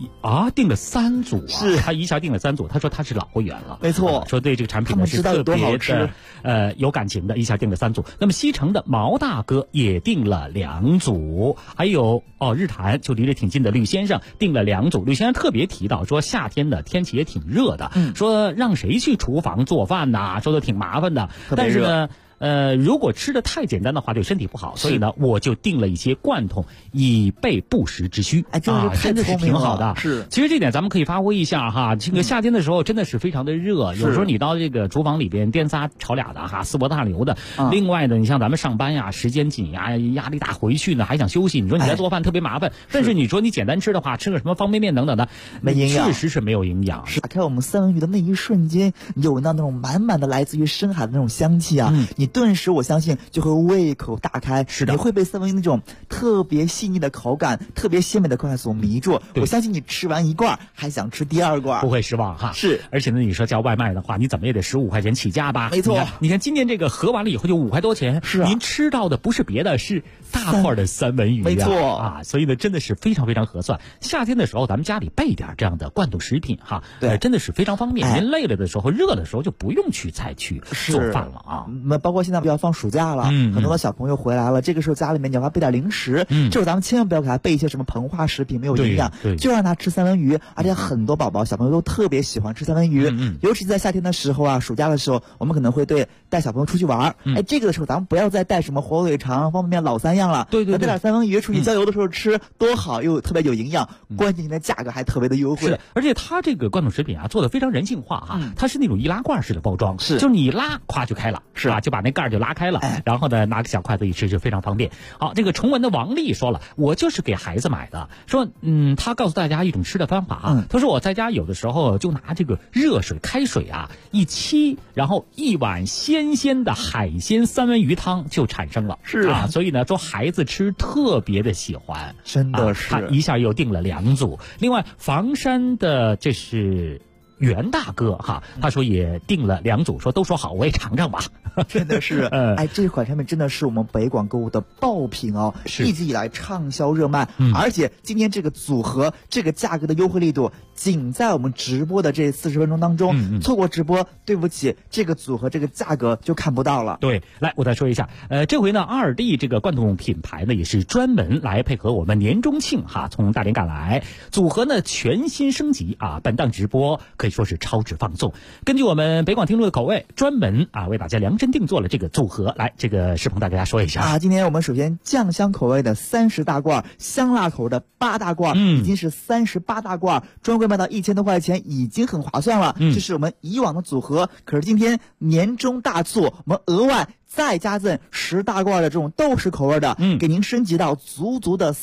订了3组啊， 是他一下订了3组，他说他是老会员了， 没错， 说对这个产品呢是特别的有感情的，一下订了3组。那么西城的毛大哥也订了2组，还有日坛就离得挺近的吕先生订了2组。吕先生特别提到说，夏天的天气也挺热的，说让谁去厨房做饭呐，说的挺麻烦的，但是呢。如果吃的太简单的话，对身体不好，所以呢，我就订了一些罐头，以备不时之需。 真的是挺好的。 是， 其实这点咱们可以发挥一下哈。这个夏天的时候真的是非常的热，有时候你到这个厨房里边颠仨炒俩的哈，四波大流的。另外呢，你像咱们上班呀，时间紧呀，压力大，回去呢还想休息，你说你在做饭特别麻烦。但是你说你简单吃的话，吃个什么方便面等等的， 没营养， 确实是没有营养。 打开我们三文鱼的那一瞬间，你就闻到那种满满的来自于深海的那种香气啊！你顿时我相信就会胃口大开， 是的， 你会被三文鱼那种特别细腻的口感、特别鲜美的口感所迷住。我相信你吃完1罐还想吃第2罐， 不会失望哈。 是， 而且呢，你说叫外卖的话，你怎么也得15块钱起价吧？ 没错， 你看今天这个合完了以后就5块多钱， 是啊， 您吃到的不是别的，是大块的三文鱼， 没错啊，所以呢，真的是非常非常合算。夏天的时候，咱们家里备点这样的罐头食品哈， 对， 真的是非常方便。您累了的时候、热的时候就不用去再去做饭了啊。 那包括现在要放暑假了，很多的小朋友回来了，这个时候家里面你要给他备点零食，这时候咱们千万不要给他备一些什么膨化食品，没有营养，就让他吃三文鱼。而且很多宝宝小朋友都特别喜欢吃三文鱼，尤其在夏天的时候啊，暑假的时候，我们可能会带小朋友出去玩，这个的时候咱们不要再带什么火腿肠、方便面、老三样了， 对， 带点三文鱼出去郊游的时候吃，多好又特别有营养，关键的价格还特别的优惠。 是的，而且它这个罐头食品啊做的非常人性化啊，它是那种易拉罐式的包装，就是你一拉，咵就开了，是吧？就把那盖就拉开了，然后呢拿个小筷子一吃就非常方便。好，这个崇文的王丽说了，我就是给孩子买的，说他告诉大家一种吃的方法啊，他说我在家有的时候就拿这个热水开水啊一沏，然后1碗鲜鲜的海鲜三文鱼汤就产生了， 是啊，所以呢说孩子吃特别的喜欢， 真的是， 他一下又订了2组。另外房山的这是袁大哥哈，他说也订了2组，说都说好，我也尝尝吧。 真的是，这款产品真的是我们北广购物的爆品哦，一直以来畅销热卖，而且今天这个组合这个价格的优惠力度，仅在我们直播的这40分钟当中，错过直播，对不起，这个组合这个价格就看不到了。 对，来我再说一下，这回呢2D 这个罐头品牌呢也是专门来配合我们年中庆哈，从大连赶来，组合呢全新升级啊，本档直播可以说是超值放送，根据我们北广听众的口味，专门为大家量身定做了这个组合。来，这个世鹏大家说一下啊，今天我们首先酱香口味的30大罐，香辣口的8大罐，已经是38大罐，专柜卖到1000多块钱，已经很划算了。这是我们以往的组合，可是今天年终大促，我们额外再加赠10大罐的这种豆豉口味的，给您升级到足足的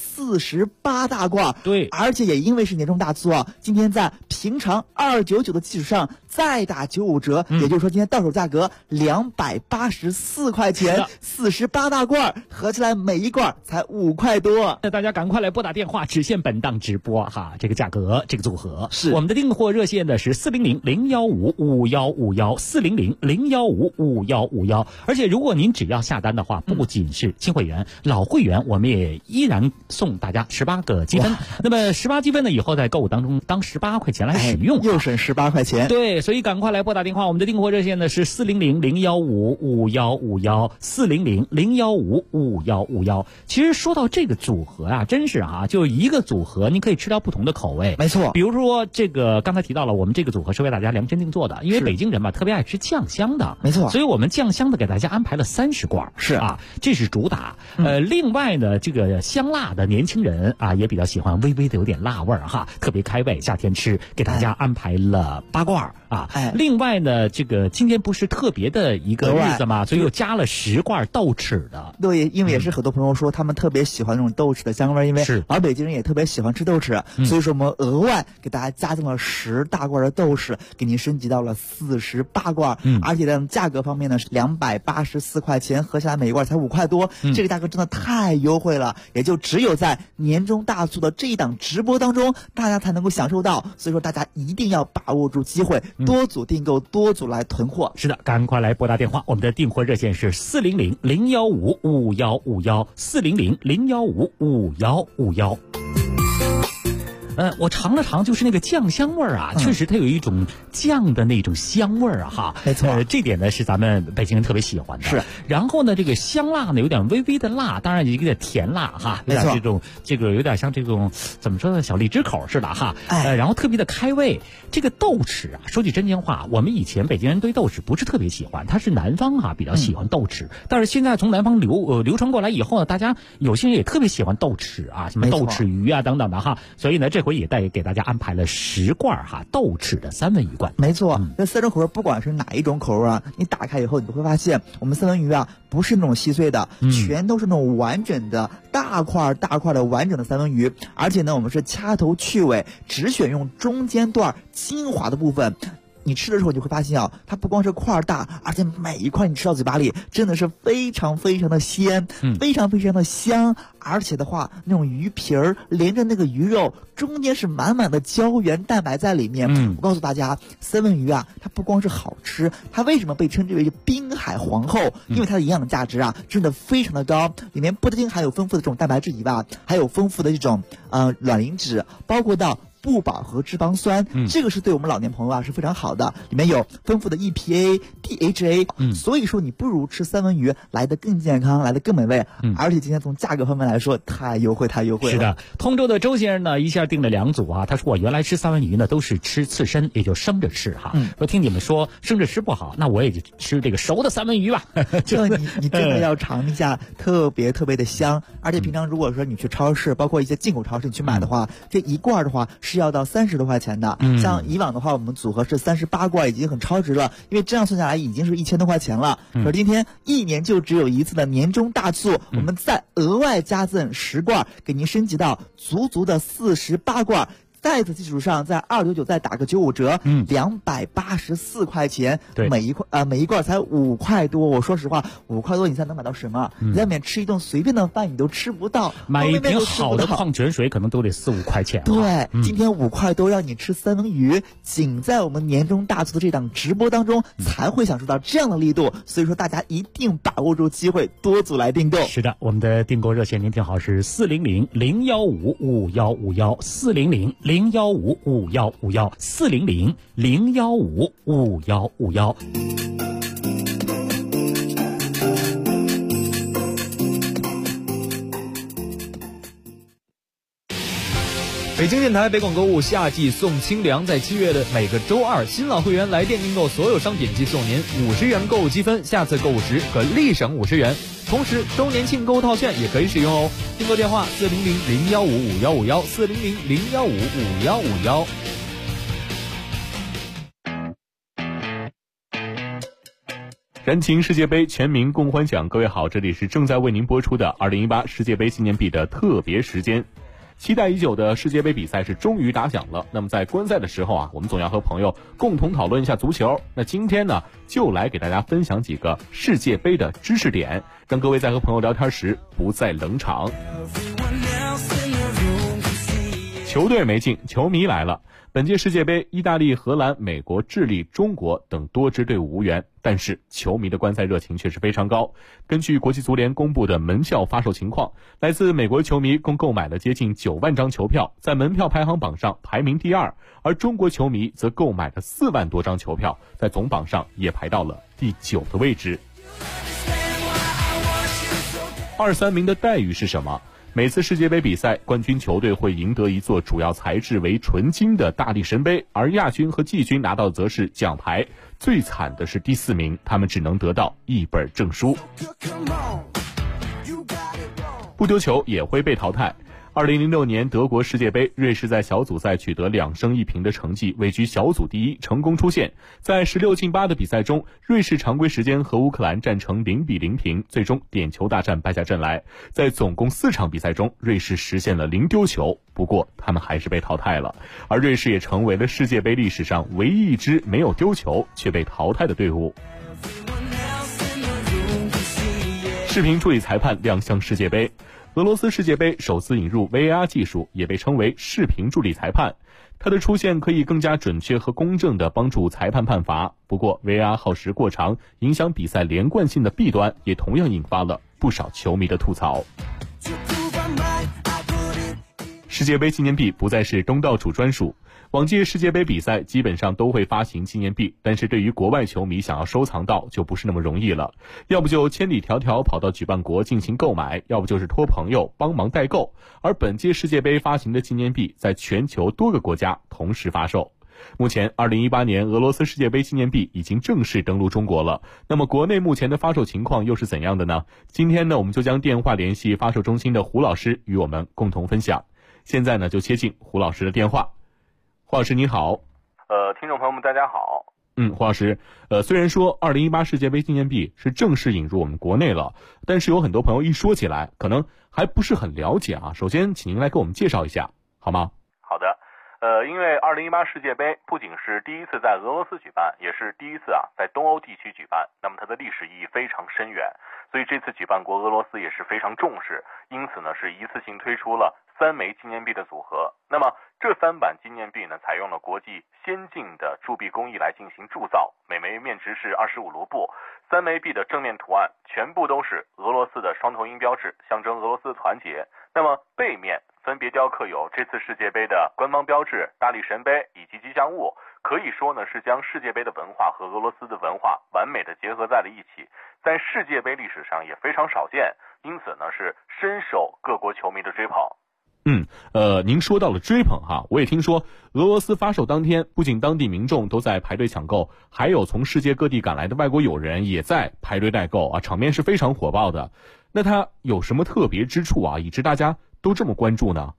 48大罐。 对， 而且也因为是年终大促啊，今天在平常299的基础上再打95折，也就是说今天到手价格284块钱，48大罐合起来每一罐才5块多。 那大家赶快来拨打电话，只限本档直播哈，这个价格这个组合是我们的订货热线的是400-015-5151，400-015-5151，而且如果您只要下单的话，不仅是新会员，老会员我们也依然送大家18个积分。那么18积分呢，以后在购物当中当18块钱来使用， 又省18块钱。 对，所以赶快来拨打电话，我们的订货热线呢是400-015-5151，400-015-5151。其实说到这个组合啊，真是啊，就一个组合你可以吃到不同的口味。 没错， 比如说这个刚才提到了，我们这个组合是为大家量身定做的，因为北京人嘛特别爱吃酱香的， 没错， 所以我们酱香的给大家安排了30罐， 是啊，这是主打。另外呢，这个香辣的年轻人啊也比较喜欢微微的有点辣味儿哈，特别开胃，夏天吃，给大家安排了8罐啊。另外呢，这个今天不是特别的一个日子嘛，所以又加了10罐豆豉的。 对，因为也是很多朋友说他们特别喜欢那种豆豉的香味，因为老北京人也特别喜欢吃豆豉，所以说我们额外给大家加赠了10大罐的豆豉，给您升级到了48罐，而且呢价格方面呢是284块钱，合起来每一罐才5块多，这个价格真的太优惠了，也就只有在年终大促的这一档直播当中，大家才能够享受到，所以说大家一定要把握住机会，多组订购，多组来囤货。 是的，赶快来拨打电话，我们的订货热线是400-015-5151，400-015-5151。 我尝了尝，就是那个酱香味儿啊，确实它有一种酱的那种香味儿哈。 没错， 这点呢是咱们北京人特别喜欢的。 是。 然后呢，这个香辣呢有点微微的辣，当然有点甜辣哈，有点这个有点像这种怎么说呢，小荔枝口似的哈。然后特别的开胃。这个豆豉啊，说句真心话，我们以前北京人对豆豉不是特别喜欢，它是南方比较喜欢豆豉，但是现在从南方流传过来以后呢，大家有些人也特别喜欢豆豉啊，什么豆豉鱼啊等等的哈，所以呢，这回也给大家安排了10罐豆豉的三文鱼罐。 没错，这3种口味不管是哪一种口味啊，你打开以后你都会发现，我们三文鱼啊不是那种细碎的，全都是那种完整的大块的完整的三文鱼，而且呢，我们是掐头去尾，只选用中间段精华的部分。你吃的时候你会发现啊，它不光是块大，而且每一块你吃到嘴巴里真的是非常非常的鲜，非常非常的香，而且的话，那种鱼皮儿连着那个鱼肉，中间是满满的胶原蛋白在里面。我告诉大家，三文鱼啊，它不光是好吃，它为什么被称之为滨海皇后？因为它的营养价值啊，真的非常的高，里面不仅含有丰富的这种蛋白质以外，还有丰富的这种卵磷脂，包括到不饱和脂肪酸，这个是对我们老年朋友啊是非常好的，里面有丰富的 EPA、DHA，所以说你不如吃三文鱼来得更健康，来得更美味，而且今天从价格方面来说太优惠了。 是的，通州的周先生呢一下订了2组啊，他说我原来吃三文鱼呢都是吃刺身，也就生着吃哈，说听你们说生着吃不好，那我也就吃这个熟的三文鱼吧。 这你真的要尝一下，特别特别的香，而且平常如果说你去超市，包括一些进口超市你去买的话，这一罐的话是要到30多块钱的，像以往的话我们组合是38罐，已经很超值了，因为这样算下来已经是1000多块钱了。可是今天1年就只有一次的年终大促，我们再额外加赠10罐，给您升级到足的48罐。在此基础上，在299再打个95折，284块钱，每一罐才5块多。我说实话，5块多你才能买到什么？你在外面吃一顿随便的饭你都吃不到， 买一瓶好的矿泉水可能都得4、5块钱。 对，今天5块多让你吃三文鱼，仅在我们年终大促的这档直播当中才会享受到这样的力度，所以说大家一定把握住机会，多组来订购。 是的，我们的订购热线您听好是400-015-5151，400-015-5151，400-015-5151。 北京电台北广购物夏季送清凉，在7月的每个周2，新老会员来电订购所有商品即送您50元购物积分，下次购物时可立省50元。同时，周年庆购物套券也可以使用哦。订购电话400-015-5151，400-015-5151。 燃情世界杯，全民共欢享。各位好，这里是正在为您播出的2018世界杯纪念币的特别时间。期待已久的世界杯比赛是终于打响了。那么在观赛的时候啊，我们总要和朋友共同讨论一下足球。那今天呢，就来给大家分享几个世界杯的知识点，让各位在和朋友聊天时不再冷场。球队没进，球迷来了。本届世界杯，意大利、荷兰、美国、智利、中国等多支队伍无缘，但是球迷的观赛热情却是非常高。根据国际足联公布的门票发售情况，来自美国球迷共购买了接近9万张球票，在门票排行榜上排名第2，而中国球迷则购买了4万多张球票，在总榜上也排到了第9的位置。2、3名的待遇是什么？每次世界杯比赛，冠军球队会赢得一座主要材质为纯金的大力神杯，而亚军和季军拿到则是奖牌。最惨的是第4名，他们只能得到一本证书。不丢球也会被淘汰。2006年德国世界杯，瑞士在小组赛取得2胜1平的成绩，位居小组第1，成功出线。在16进8的比赛中，瑞士常规时间和乌克兰战成0-0平，最终点球大战败下阵来。在总共4场比赛中，瑞士实现了0丢球，不过他们还是被淘汰了。而瑞士也成为了世界杯历史上唯一一支没有丢球却被淘汰的队伍。视频助理裁判亮相世界杯。俄罗斯世界杯首次引入 VAR 技术，也被称为视频助理裁判。它的出现可以更加准确和公正地帮助裁判判罚。不过 VAR 耗时过长，影响比赛连贯性的弊端也同样引发了不少球迷的吐槽。 世界杯纪念币不再是东道主专属。往届世界杯比赛基本上都会发行纪念币，但是对于国外球迷想要收藏到就不是那么容易了，要不就千里迢迢跑到举办国进行购买，要不就是托朋友帮忙代购。而本届世界杯发行的纪念币在全球多个国家同时发售。目前2018年俄罗斯世界杯纪念币已经正式登陆中国了，那么国内目前的发售情况又是怎样的呢？今天呢，我们就将电话联系发售中心的胡老师与我们共同分享。现在呢，就接进胡老师的电话。胡老师你好。 听众朋友们大家好。 胡老师，虽然说2018世界杯纪念币是正式引入我们国内了，但是有很多朋友一说起来可能还不是很了解啊。首先请您来给我们介绍一下好吗？ 好的。因为2018世界杯不仅是第一次在俄罗斯举办，也是第一次在东欧地区举办，那么它的历史意义非常深远，所以这次举办国俄罗斯也是非常重视，因此呢是一次性推出了3枚纪念币的组合。那么这3版纪念币呢，采用了国际先进的铸币工艺来进行铸造，每枚面值是25卢布，3枚币的正面图案全部都是俄罗斯的双头鹰标志，象征俄罗斯的团结。那么背面分别雕刻有这次世界杯的官方标志、大力神杯以及吉祥物，可以说呢是将世界杯的文化和俄罗斯的文化完美的结合在了一起，在世界杯历史上也非常少见，因此呢是深受各国球迷的追捧。 您说到了追捧哈，我也听说俄罗斯发售当天，不仅当地民众都在排队抢购，还有从世界各地赶来的外国友人也在排队代购啊，场面是非常火爆的。那它有什么特别之处啊，以致大家都这么关注呢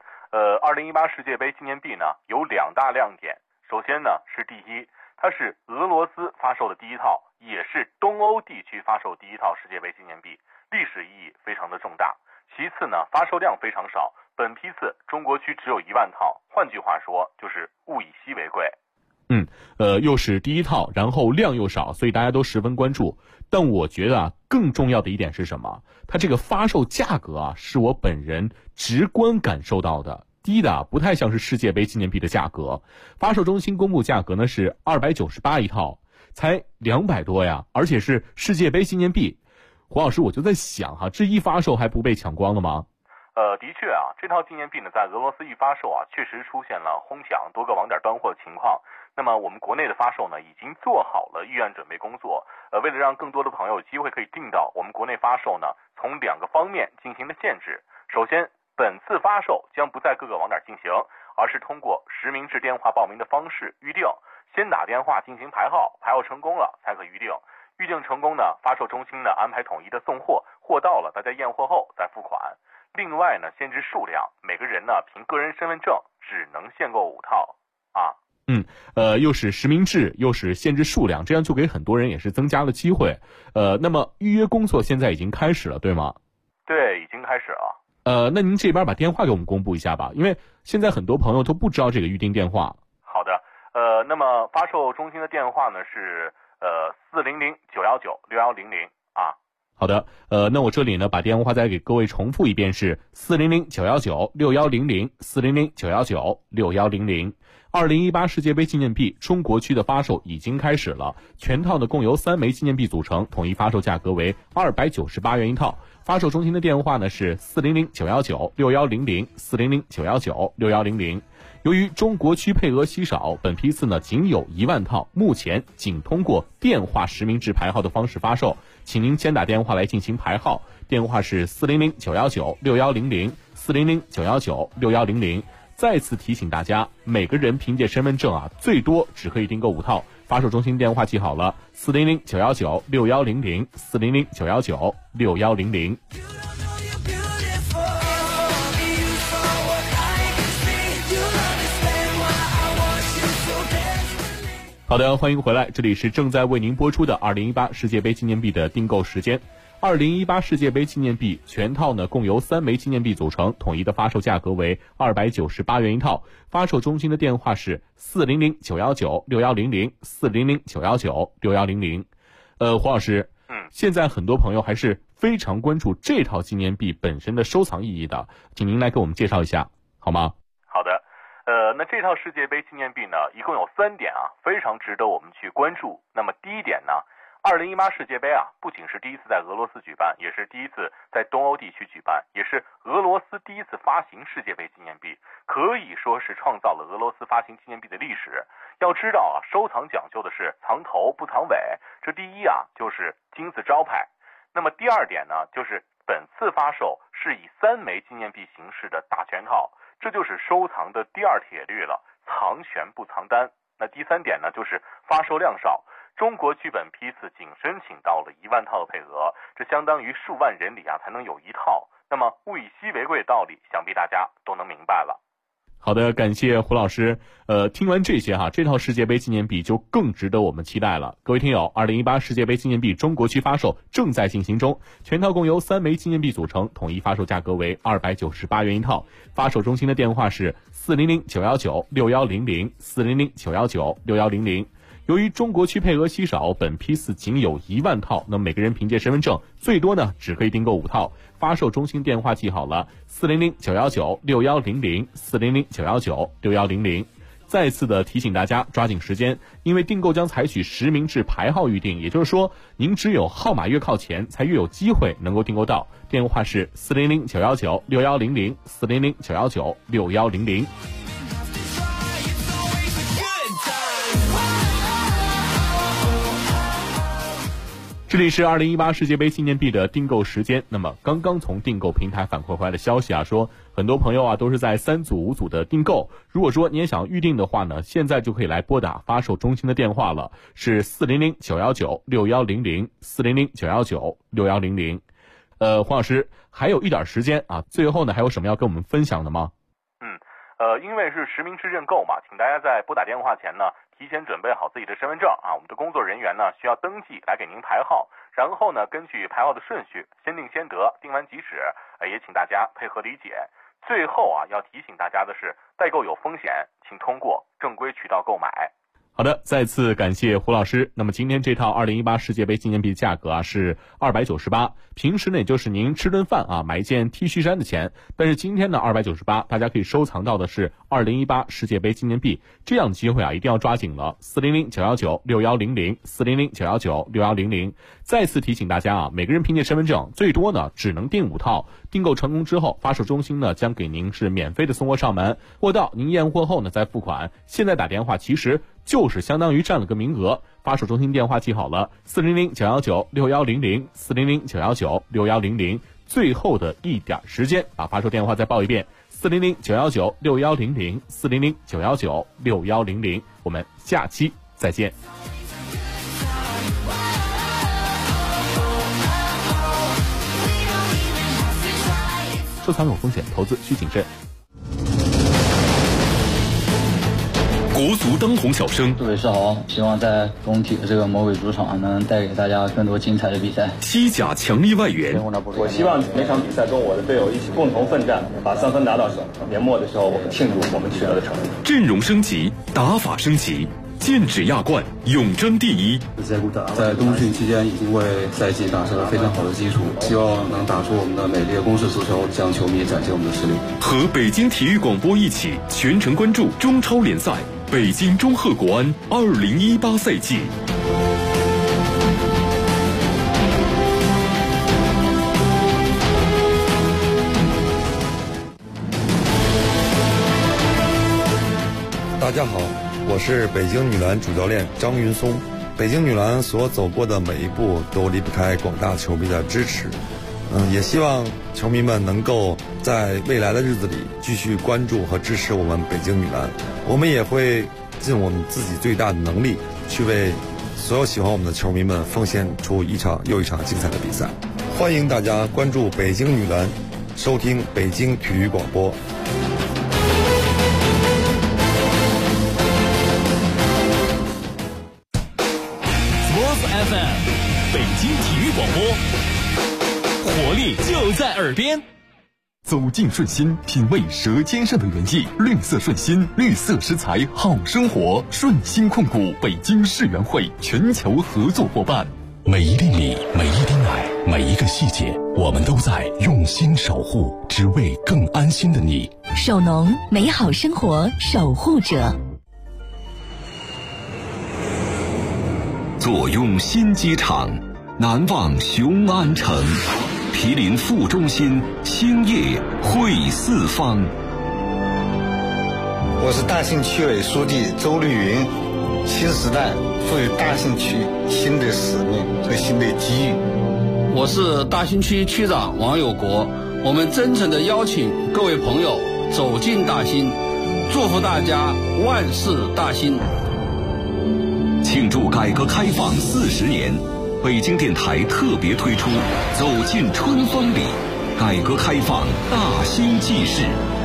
？2018世界杯纪念币呢有2大亮点。首先呢是第一，它是俄罗斯发售的第一套，也是东欧地区发售第一套世界杯纪念币，历史意义非常的重大。其次呢，发售量非常少，本批次中国区只有1万套，换句话说就是物以稀为贵。 又是第一套，然后量又少，所以大家都十分关注。但我觉得更重要的一点是什么？它这个发售价格是我本人直观感受到的，低的不太像是世界杯纪念币的价格。发售中心公布价格呢是298一套，才200多呀，而且是世界杯纪念币。胡老师，我就在想这一发售还不被抢光了吗？ 的确这套纪念币呢在俄罗斯一发售确实出现了哄抢多个网点断货的情况。那么我们国内的发售呢已经做好了预案准备工作，为了让更多的朋友有机会可以订到，我们国内发售呢从2个方面进行了限制。首先，本次发售将不在各个网点进行，而是通过实名制电话报名的方式预定，先打电话进行排号，排号成功了才可预定，预定成功呢，发售中心呢安排统一的送货，货到了大家验货后再付款。另外呢，限制数量，每个人呢凭个人身份证只能限购5套又是实名制，又是限制数量，这样就给很多人也是增加了机会。那么预约工作现在已经开始了，对吗？ 对，已经开始了。 那您这边把电话给我们公布一下吧，因为现在很多朋友都不知道这个预订电话。 好的，那么发售中心的电话呢是400-919-6100 好的，那我这里呢把电话再给各位重复一遍，是400-919-6100 400-919-6100。2018世界杯纪念币中国区的发售已经开始了，全套呢共由3枚纪念币组成，统一发售价格为298元一套。发售中心的电话呢是400-919-6100 400-919-6100。由于中国区配额稀少，本批次呢仅有1万套，目前仅通过电话实名制排号的方式发售，请您先打电话来进行排号，电话是400-919-6100 400-919-6100。再次提醒大家，每个人凭借身份证最多只可以订购5套。发售中心电话记好了，400-919-6100 400-919-6100。好的，欢迎回来，这里是正在为您播出的2018世界杯纪念币的订购时间。2018世界杯纪念币全套呢共由3枚纪念币组成，统一的发售价格为298元一套。发售中心的电话是400-919-6100 400-919-6100。胡老师，现在很多朋友还是非常关注这套纪念币本身的收藏意义的，请您来给我们介绍一下好吗？ 好的，那这套世界杯纪念币呢一共有3点非常值得我们去关注。那么第一点呢 2018世界杯啊，不仅是第一次在俄罗斯举办，也是第一次在东欧地区举办，也是俄罗斯第一次发行世界杯纪念币，可以说是创造了俄罗斯发行纪念币的历史。要知道啊，收藏讲究的是藏头不藏尾，这第一啊就是金字招牌。那么第二点呢，就是本次发售是以3枚纪念币形式的大全套，这就是收藏的第二铁律了，藏全不藏单。那第3点呢，就是发售量少。中国剧本批次仅申请到了1万套的配额，这相当于数万人里啊才能有1套。那么物以稀为贵的道理，想必大家都能明白了。 好的，感谢胡老师。听完这些哈，这套世界杯纪念币就更值得我们期待了。各位听友，2018世界杯纪念币中国区发售正在进行中，全套共由3枚纪念币组成，统一发售价格为298元一套。发售中心的电话是400-919-6100 400-919-6100。由于中国区配额稀少，本批次仅有1万套，那么每个人凭借身份证最多呢只可以订购5套。发售中心电话记好了，400-919-6100 400-919-6100。再次的提醒大家抓紧时间，因为订购将采取实名制排号预订，也就是说您只有号码越靠前才越有机会能够订购到。电话是400-919-6100 400-919-6100。这里是2018世界杯纪念币的订购时间。那么刚刚从订购平台反馈回来的消息啊，说很多朋友啊都是在3组5组的订购。如果说你也想预定的话呢，现在就可以来拨打发售中心的电话了，是400-919-6100 400-919-6100。黄老师还有一点时间啊，最后呢还有什么要跟我们分享的吗？ 因为是实名制认购嘛，请大家在拨打电话前呢，提前准备好自己的身份证啊，我们的工作人员呢需要登记来给您排号，然后呢根据排号的顺序先定先得，定完即止，也请大家配合理解。最后啊，要提醒大家的是，代购有风险，请通过正规渠道购买。 好的，再次感谢胡老师。那么今天这套2018世界杯纪念币价格啊是298，平时呢也就是您吃顿饭啊买一件 T 恤衫的钱，但是今天呢298，大家可以收藏到的是2018世界杯纪念币，这样的机会啊一定要抓紧了。400-919-6100 400-919-6100。再次提醒大家啊，每个人凭借身份证最多呢只能订5套，订购成功之后，发售中心呢将给您是免费的送货上门，货到您验货后呢再付款。现在打电话其实就是相当于占了个名额。发售中心电话记好了，400-919-6100 400-919-6100。最后的一点时间，把发售电话再报一遍，400-919-6100 400-919-6100。我们下期再见。收藏有风险，投资需谨慎。 国足当红小生， 各位是好，希望在工体的这个魔鬼主场能带给大家更多精彩的比赛。 西甲强力外援， 我希望每场比赛跟我的队友一起共同奋战，把3分拿到手。年末的时候，我们庆祝我们取得的成绩。 阵容升级，打法升级，剑指亚冠，永争第一。 在冬训期间已经为赛季打下了非常好的基础，希望能打出我们的美丽的攻势足球，向球迷展现我们的实力。 和北京体育广播一起全程关注中超联赛。北京中赫国安2018赛季。 大家好，我是北京女篮主教练张云松。北京女篮所走过的每一步都离不开广大球迷的支持。也希望球迷们能够在未来的日子里继续关注和支持我们北京女篮。我们也会尽我们自己最大的能力，去为所有喜欢我们的球迷们奉献出一场又一场精彩的比赛。欢迎大家关注北京女篮，收听北京体育广播。 Sports FM， 北京体育广播，活力就在耳边。走进顺心，品味舌尖上的原意。绿色顺心，绿色食材好生活。顺心控股北京世园会全球合作伙伴。 每一粒米，每一滴奶，每一个细节，我们都在用心守护，只为更安心的你。 首农，美好生活守护者。 坐拥新机场，难忘雄安城，毗邻副中心，兴业汇四方。 我是大兴区委书记周绿云。新时代赋予大兴区新的使命和新的机遇。 我是大兴区区长王有国，我们真诚地邀请各位朋友走进大兴，祝福大家万事大兴。 庆祝改革开放40年，北京电台特别推出《走进春风里》，改革开放大兴纪事。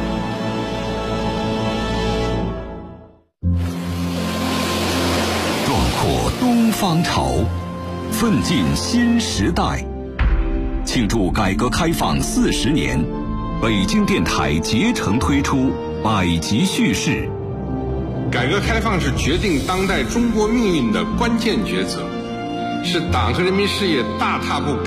壮阔东方潮，奋进新时代。庆祝改革开放40年，北京电台竭诚推出百集叙事。 改革开放是决定当代中国命运的关键抉择，是党和人民事业大踏步